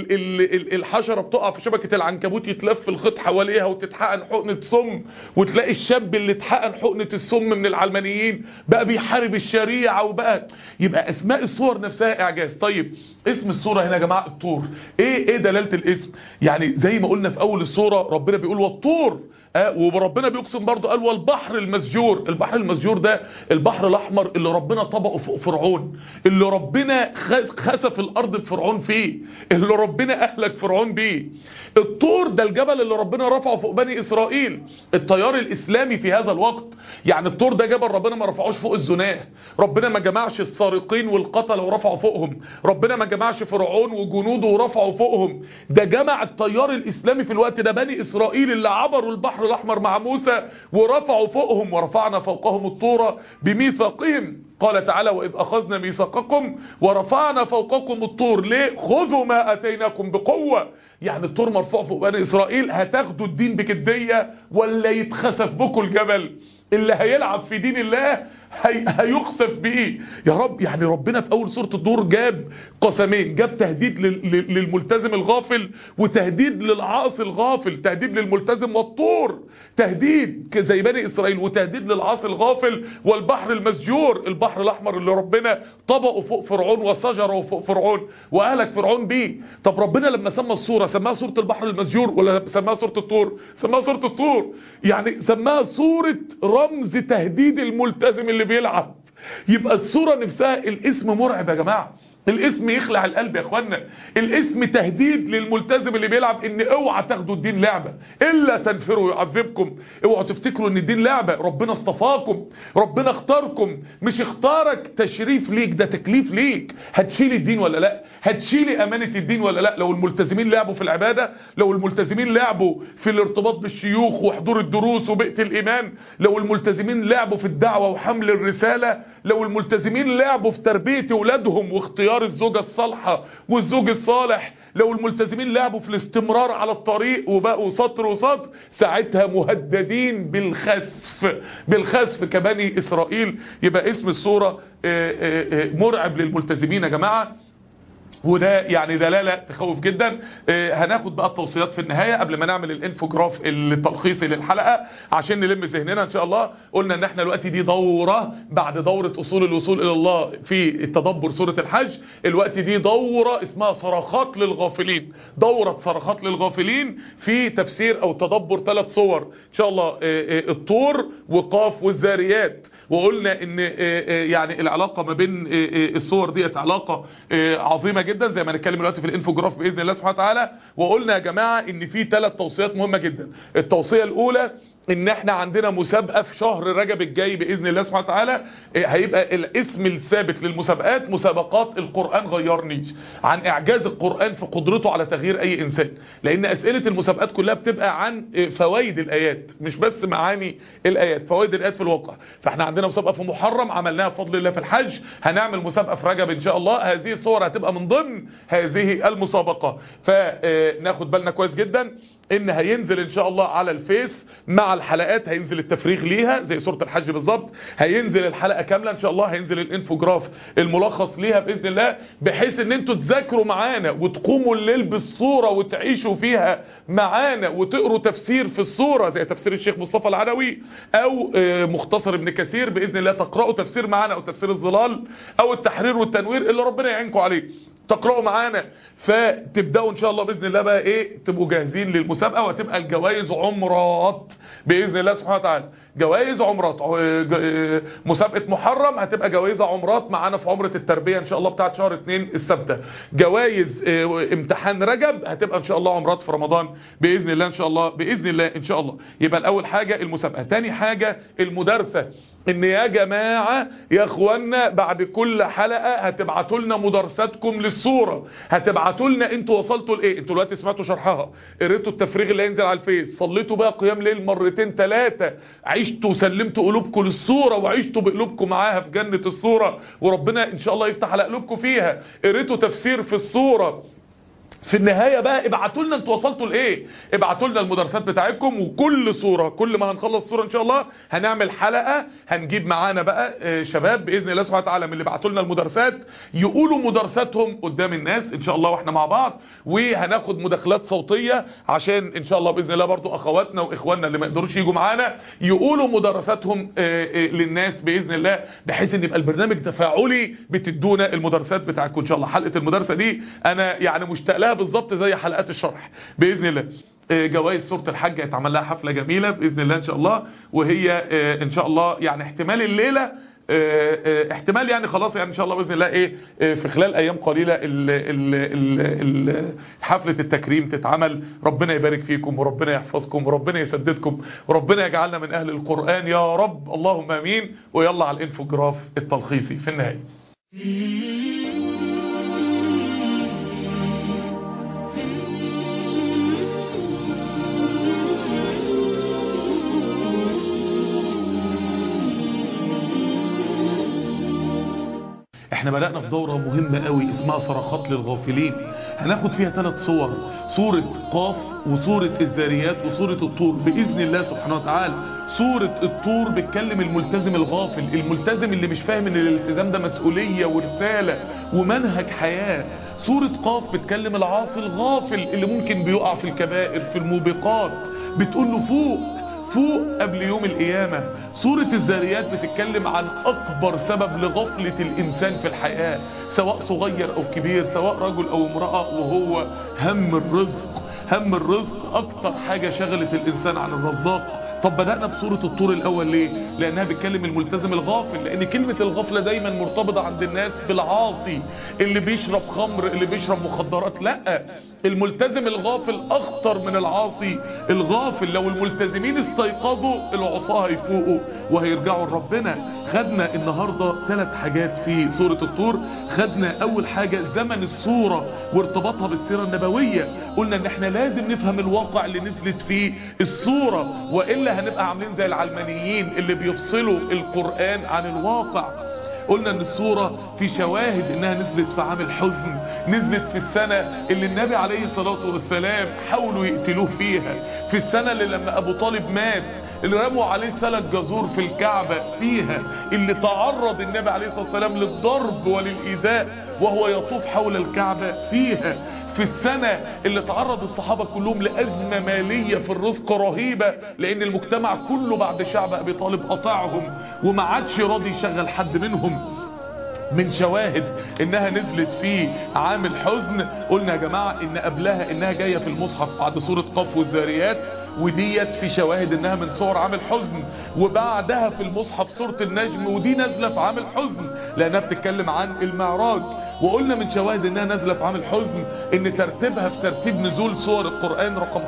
الحشرة بتقع في شبكة العنكبوت يتلف الخيط حواليها وتتحقن حقنة سم، وتلاقي الشاب اللي اتحقن حقنة السم من العلمانيين بقى بيحارب الشريعة. وبقى يبقى اسماء الصور نفسها اعجاز. طيب اسم الصورة هنا يا جماعة الطور. ايه دلالة الاسم؟ يعني زي ما قلنا في اول الصورة ربنا بيقول والطور، وربنا بيقسم برضه قال والبحر المسجور. البحر المسجور ده البحر الاحمر اللي ربنا طبقه فوق فرعون، اللي ربنا خسف الارض بفرعون فيه، اللي ربنا اهلك فرعون بيه. الطور ده الجبل اللي ربنا رفعه فوق بني اسرائيل. التيار الاسلامي في هذا الوقت، يعني الطور ده جبل ربنا ما رفعوش فوق الزناه، ربنا ما جمعش السارقين والقتله ورفعوا فوقهم، ربنا ما جمعش فرعون وجنوده ورفعوا فوقهم. ده جمع التيار الاسلامي في الوقت ده بني اسرائيل اللي عبروا البحر الأحمر مع موسى ورفعوا فوقهم. ورفعنا فوقهم الطور بميثاقهم. قال تعالى وإذ أخذنا ميثاقكم ورفعنا فوقكم الطور. ليه؟ خذوا ما أتيناكم بقوة. يعني الطور مرفوع فوق بني إسرائيل، هتاخدوا الدين بجدية ولا يتخسف بكم الجبل؟ اللي هيلعب في دين الله هيخسف بيه يا رب. يعني ربنا في اول سورة الطور جاب قسمين، جاب تهديد للملتزم الغافل وتهديد للعاصي الغافل. تهديد للملتزم والطور تهديد زي بني اسرائيل، وتهديد للعاصي الغافل والبحر المسجور البحر الاحمر اللي ربنا طبقه فوق فرعون وسجره فوق فرعون واهلك فرعون بيه. طب ربنا لما سمى السورة سماها سورة البحر المسجور ولا سماها سورة الطور؟ سماها سورة الطور، يعني سماها سورة رمز تهديد الملتزم اللي بيلعب. يبقى الصورة نفسها الاسم مرعب يا جماعة. الاسم يخلع القلب يا اخوانا. الاسم تهديد للملتزم اللي بيلعب ان اوعى تاخدوا الدين لعبة الا تنفروا يعذبكم. اوعوا تفتكروا ان الدين لعبة. ربنا اصطفاكم، ربنا اختاركم، مش اختارك تشريف ليك، ده تكليف ليك. هتشيل الدين ولا لا؟ هتشيلي امانة الدين ولا لا؟ لو الملتزمين لعبوا في العبادة، لو الملتزمين لعبوا في الارتباط بالشيوخ وحضور الدروس وبيئة الايمان، لو الملتزمين لعبوا في الدعوة وحمل الرسالة، لو الملتزمين لعبوا في تربية اولادهم واختيار الزوجة الصالحة والزوج الصالح، لو الملتزمين لعبوا في الاستمرار على الطريق وبقوا سطر وسطر، ساعتها مهددين بالخسف كبني إسرائيل. يبقى اسم السورة مرعب للملتزمين يا جماعة، وده يعني دلالة تخوف جدا. هناخد بقى التوصيات في النهاية قبل ما نعمل الانفوجراف التلخيصي للحلقة عشان نلم ذهننا ان شاء الله. قلنا ان احنا الوقت دي دورة بعد دورة اصول الوصول الى الله في التدبر سورة الحج. الوقت دي دورة اسمها صرخات للغافلين، دورة صرخات للغافلين في تفسير او تدبر 3 صور ان شاء الله، الطور وقاف والذاريات. وقلنا ان يعني العلاقة ما بين الصور ديت علاقة عظيمة جدا زي ما نتكلم دلوقتي في الانفوجراف باذن الله سبحانه وتعالى. وقلنا يا جماعه ان في 3 توصيات مهمه جدا. التوصيه الاولى ان احنا عندنا مسابقة في شهر رجب الجاي بإذن الله سبحانه وتعالى. هيبقى الاسم الثابت للمسابقات مسابقات القرآن غيرني، عن اعجاز القرآن في قدرته على تغيير اي انسان. لان اسئلة المسابقات كلها بتبقى عن فوائد الايات، مش بس معاني الايات، فوائد الايات في الواقع. فاحنا عندنا مسابقة في محرم عملناها بفضل الله في الحج، هنعمل مسابقة في رجب ان شاء الله. هذه الصور هتبقى من ضمن هذه المسابقة. فناخد بالنا كويس جدا ان هينزل ان شاء الله على الفيس مع الحلقات، هينزل التفريغ ليها زي سورة الحج بالظبط، هينزل الحلقة كاملة ان شاء الله، هينزل الانفوجراف الملخص ليها باذن الله، بحيث ان انتوا تذاكروا معانا وتقوموا الليل بالصورة وتعيشوا فيها معانا وتقروا تفسير في الصورة زي تفسير الشيخ مصطفى العدوي او مختصر ابن كثير باذن الله. تقرأوا تفسير معانا او تفسير الظلال او التحرير والتنوير اللي ربنا يعينكم عليه، تقرأوا معانا. فتبدأوا ان شاء الله بإذن الله بقى ايه، تبقوا جاهزين للمسابقة. وهتبقى الجوائز عمرات بإذن الله سبحانه وتعالى، جوائز عمرات. مسابقة محرم هتبقى جوائزها عمرات معانا في عمرة التربية ان شاء الله بتاعت شهر 2 السبتة. جوائز امتحان رجب هتبقى ان شاء الله عمرات في رمضان بإذن الله ان شاء الله، بإذن الله ان شاء الله. يبقى الاول حاجة المسابقة. تاني حاجة المدارسة، ان يا جماعة يا اخوانا بعد كل حلقة هتبعتوا لنا مدارساتكم للصورة، هتبعتوا لنا انتوا وصلتوا لايه. انتوا دلوقتي سمعتوا شرحها، قريتوا التفريغ اللي هينزل على الفيس، صليتوا بقى قيام ليل مرتين 3، عشتوا وسلمتوا قلوبكم للصورة وعشتوا بقلوبكم معاها في جنة الصورة وربنا ان شاء الله يفتح على قلوبكم فيها، قريتوا تفسير في الصورة. في النهاية بقى ابعتوا لنا انتوا وصلتوا لايه، ابعتوا لنا المدرسات بتاعتكم. وكل صورة كل ما هنخلص صورة ان شاء الله هنعمل حلقة، هنجيب معانا بقى شباب باذن الله سبحانه وتعالى من اللي بعتوا لنا المدرسات يقولوا مدرساتهم قدام الناس ان شاء الله واحنا مع بعض. وهناخد مداخلات صوتية عشان ان شاء الله باذن الله برضو اخواتنا واخواننا اللي ما يقدروش يجوا معانا يقولوا مدرساتهم للناس باذن الله، بحيث ان يبقى البرنامج تفاعلي. بتدونا المدرسات بتاعتكم ان شاء الله. حلقة المدرسة دي انا يعني مشتاق لها بالظبط زي حلقات الشرح باذن الله. جوائز سورة الحج هيتعمل لها حفلة جميلة باذن الله ان شاء الله. وهي ان شاء الله يعني احتمال الليلة، احتمال يعني خلاص يعني ان شاء الله باذن الله ايه في خلال ايام قليله حفله التكريم تتعمل. ربنا يبارك فيكم وربنا يحفظكم وربنا يسددكم وربنا يجعلنا من اهل القران يا رب، اللهم امين. ويلا على الانفوجراف التلخيصي في النهايه. احنا بدأنا في دورة مهمة قوي اسمها صرخات للغافلين. هناخد فيها 3 صور، سورة قاف وسورة الذاريات وسورة الطور بإذن الله سبحانه وتعالى. سورة الطور بتكلم الملتزم الغافل، الملتزم اللي مش فاهم ان الالتزام ده مسؤولية ورسالة ومنهج حياة. سورة قاف بتكلم العاصي الغافل اللي ممكن بيقع في الكبائر في الموبقات، بتقول له فوق قبل يوم القيامة. سورة الذاريات بتتكلم عن أكبر سبب لغفلة الإنسان في الحياة سواء صغير أو كبير، سواء رجل أو امرأة، وهو هم الرزق. هم الرزق أكتر حاجة شغلت الإنسان عن الرزاق. طب بدأنا بسورة الطور الأول ليه؟ لأنها بتكلم الملتزم الغافل، لأن كلمة الغفلة دايما مرتبطة عند الناس بالعاصي اللي بيشرب خمر اللي بيشرب مخدرات. لا، الملتزم الغافل أخطر من العاصي الغافل. لو الملتزمين استيقظوا العصاة هيفوقوا وهيرجعوا لربنا. خدنا النهاردة 3 حاجات في سورة الطور. خدنا أول حاجة زمن السورة وارتباطها بالسيرة النبوية. قلنا ان احنا لازم نفهم الواقع اللي نزلت فيه السورة، وإلا هنبقى عاملين زي العلمانيين اللي بيفصلوا القرآن عن الواقع. قلنا ان السورة في شواهد انها نزلت في عام الحزن، نزلت في السنة اللي النبي عليه الصلاة والسلام حاولوا يقتلوه فيها، في السنة اللي لما ابو طالب مات اللي رموا عليه سلك جزور في الكعبة فيها، اللي تعرض النبي عليه الصلاة والسلام للضرب وللإيذاء وهو يطوف حول الكعبة فيها، في السنة اللي تعرض الصحابة كلهم لأزمة مالية في الرزق رهيبة لأن المجتمع كله بعد شعب أبي طالب قطعهم وما عادش راضي يشغل حد منهم. من شواهد انها نزلت في عام الحزن. قلنا يا جماعة ان قبلها انها جاية في المصحف بعد سورة قاف والذاريات، وديت في شواهد انها من صور عام الحزن. وبعدها في المصحف سورة النجم، ودي نازلة في عام الحزن لانها بتتكلم عن المعراج. وقلنا من شواهد انها نازلة في عام الحزن ان ترتيبها في ترتيب نزول سور القرآن رقم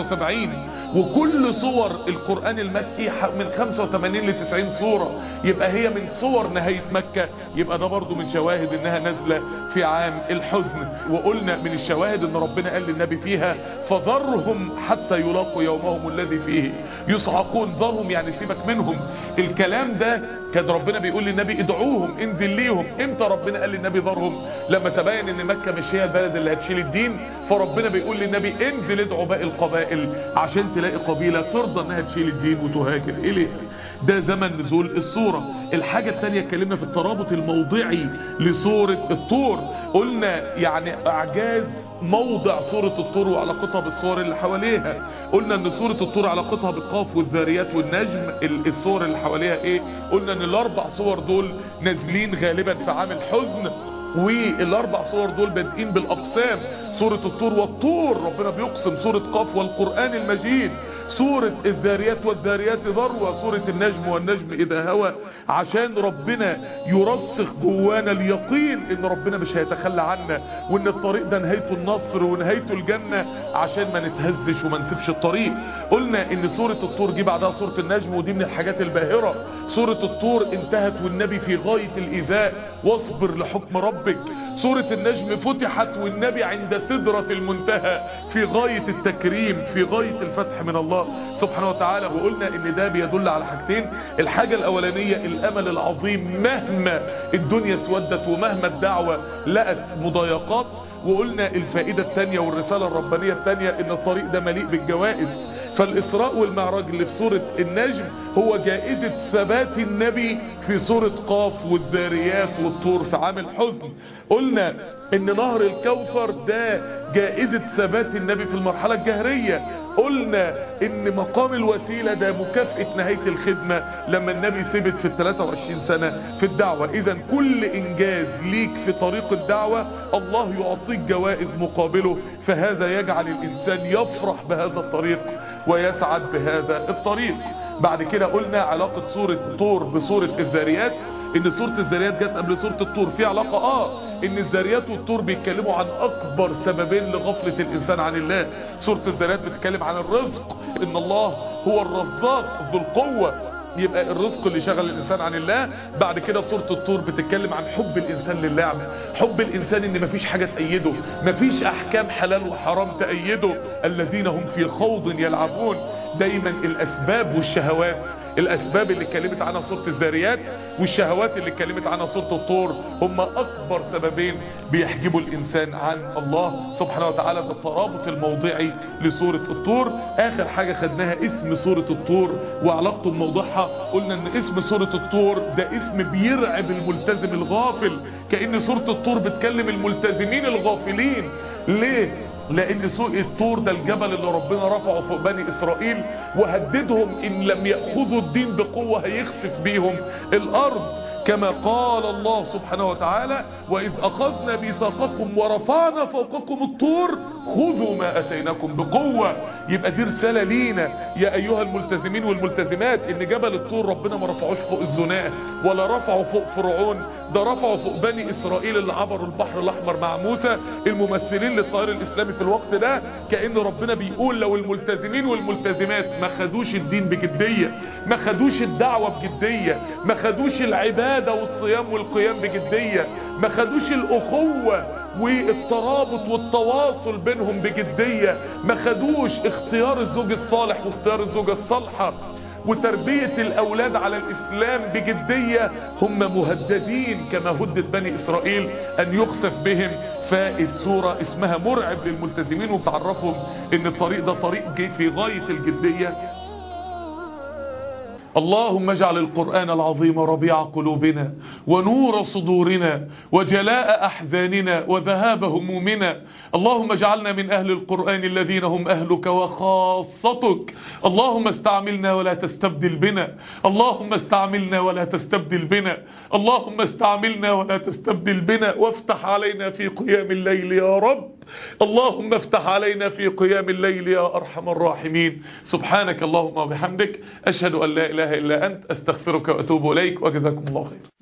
75، وكل صور القرآن المكي من 85 ل 90 صورة، يبقى هي من صور نهاية مكة. يبقى ده برضو من شواهد انها نازلة في عام الحزن. وقلنا من الشواهد ان ربنا قال للنبي فيها فذرهم حتى يلاقوا يومهم الذي فيه يصعقون. ذرهم يعني سيبك منهم. الكلام ده كان ربنا بيقول للنبي ادعوهم، انزل ليهم. امتى ربنا قال للنبي ذرهم؟ لما تبين ان مكة مش هي البلد اللي هتشيل الدين، فربنا بيقول للنبي انزل ادعو باقي القبائل عشان تلاقي قبيلة ترضى انها تشيل الدين وتهاجر اليه. ده زمن نزول السورة. الحاجة التانية اتكلمنا في الترابط الموضعي لسورة الطور. قلنا يعني اعجاز موضع سورة الطور وعلاقتها بالصور اللي حواليها. قلنا ان سورة الطور علاقتها بالقاف والذاريات والنجم. الصور اللي حواليها ايه؟ قلنا ان الاربع صور دول نازلين غالبا في عام الحزن، والاربع صور دول بادئين بالاقسام. سورة الطور والطور ربنا بيقسم، سورة قاف والقرآن المجيد، سورة الذاريات والذاريات ذروة، سورة النجم والنجم اذا هوى، عشان ربنا يرسخ جوانا اليقين ان ربنا مش هيتخلى عنا، وان الطريق ده نهايته النصر ونهايته الجنة، عشان ما نتهزش وما نسيبش الطريق. قلنا ان سورة الطور جه بعدها سورة النجم، ودي من الحاجات الباهرة. سورة الطور انتهت والنبي في غاية الايذاء، واصبر لحكم ربك. سورة النجم فتحت والنبي عند سدرة المنتهى، في غاية التكريم، في غاية الفتح من الله سبحانه وتعالى. وقلنا ان ده بيدل على حاجتين. الحاجة الاولانية الامل العظيم مهما الدنيا اسودت ومهما الدعوة لقت مضايقات. وقلنا الفائدة التانية والرسالة الربانية التانية ان الطريق ده مليء بالجوائز. فالإسراء والمعراج اللي في سورة النجم هو جائزة ثبات النبي في سورة قاف والذاريات والطور في عام الحزن. قلنا ان نهر الكوثر ده جائزة ثبات النبي في المرحلة الجهرية. قلنا ان مقام الوسيلة ده مكافأة نهاية الخدمة لما النبي ثبت في 23 سنة في الدعوة. اذا كل انجاز ليك في طريق الدعوة الله يعطيك جوائز مقابله، فهذا يجعل الانسان يفرح بهذا الطريق ويسعد بهذا الطريق. بعد كده قلنا علاقة سورة الطور بسورة الذاريات، ان سورة الذاريات جت قبل سورة الطور. في علاقة ان الذاريات والطور بيتكلموا عن اكبر سببين لغفلة الانسان عن الله. سورة الذاريات بتتكلم عن الرزق، ان الله هو الرزاق ذو القوة، يبقى الرزق اللي شغل الانسان عن الله. بعد كده سورة الطور بتتكلم عن حب الانسان للعبة، حب الانسان ان مفيش حاجة تأيده، مفيش احكام حلال وحرام تأيده. الذين هم في خوض يلعبون. دايما الاسباب والشهوات، الاسباب اللي اتكلمت عنها سورة الذاريات والشهوات اللي اتكلمت عنها سورة الطور، هم اكبر سببين بيحجبوا الانسان عن الله سبحانه وتعالى. ده الترابط الموضعي لسورة الطور. اخر حاجة خدناها اسم سورة الطور وعلاقته بموضوعها. قلنا ان اسم سورة الطور ده اسم بيرعب الملتزم الغافل، كأن سورة الطور بتكلم الملتزمين الغافلين. ليه؟ لان سوق الطور ده الجبل اللي ربنا رفعه فوق بني اسرائيل وهددهم ان لم يأخذوا الدين بقوة هيخسف بيهم الارض، كما قال الله سبحانه وتعالى واذ اخذنا ميثاقكم ورفعنا فوقكم الطور خذوا ما اتيناكم بقوة. يبقى دي رسالة لينا يا ايها الملتزمين والملتزمات، ان جبل الطور ربنا ما رفعوش فوق الزناه ولا رفعه فوق فرعون، ده رفعه فوق بني اسرائيل اللي عبروا البحر الاحمر مع موسى، الممثلين للتيار الاسلامي في الوقت ده. كأن ربنا بيقول لو الملتزمين والملتزمات ما خدوش الدين بجدية، ما خدوش الدعوة بجدية، ما خدوش العبادة والصيام والقيام بجدية، ما خدوش الأخوة والترابط والتواصل بينهم بجدية، ما خدوش اختيار الزوج الصالح واختيار الزوجة الصالحة وتربية الأولاد على الإسلام بجدية، هم مهددين كما هدد بني إسرائيل أن يخسف بهم. فالسورة اسمها مرعب للملتزمين وبتعرفهم أن الطريق ده طريق في غاية الجدية. اللهم اجعل القرآن العظيم ربيع قلوبنا ونور صدورنا وجلاء أحزاننا وذهاب همومنا. اللهم اجعلنا من أهل القرآن الذين هم أهلك وخاصتك. اللهم استعملنا ولا تستبدل بنا، اللهم استعملنا ولا تستبدل بنا، اللهم استعملنا ولا تستبدل بنا، وافتح علينا في قيام الليل يا رب. اللهم افتح علينا في قيام الليل يا أرحم الراحمين. سبحانك اللهم وبحمدك، أشهد أن لا إله إلا أنت، أستغفرك وأتوب إليك، وجزاكم الله خير.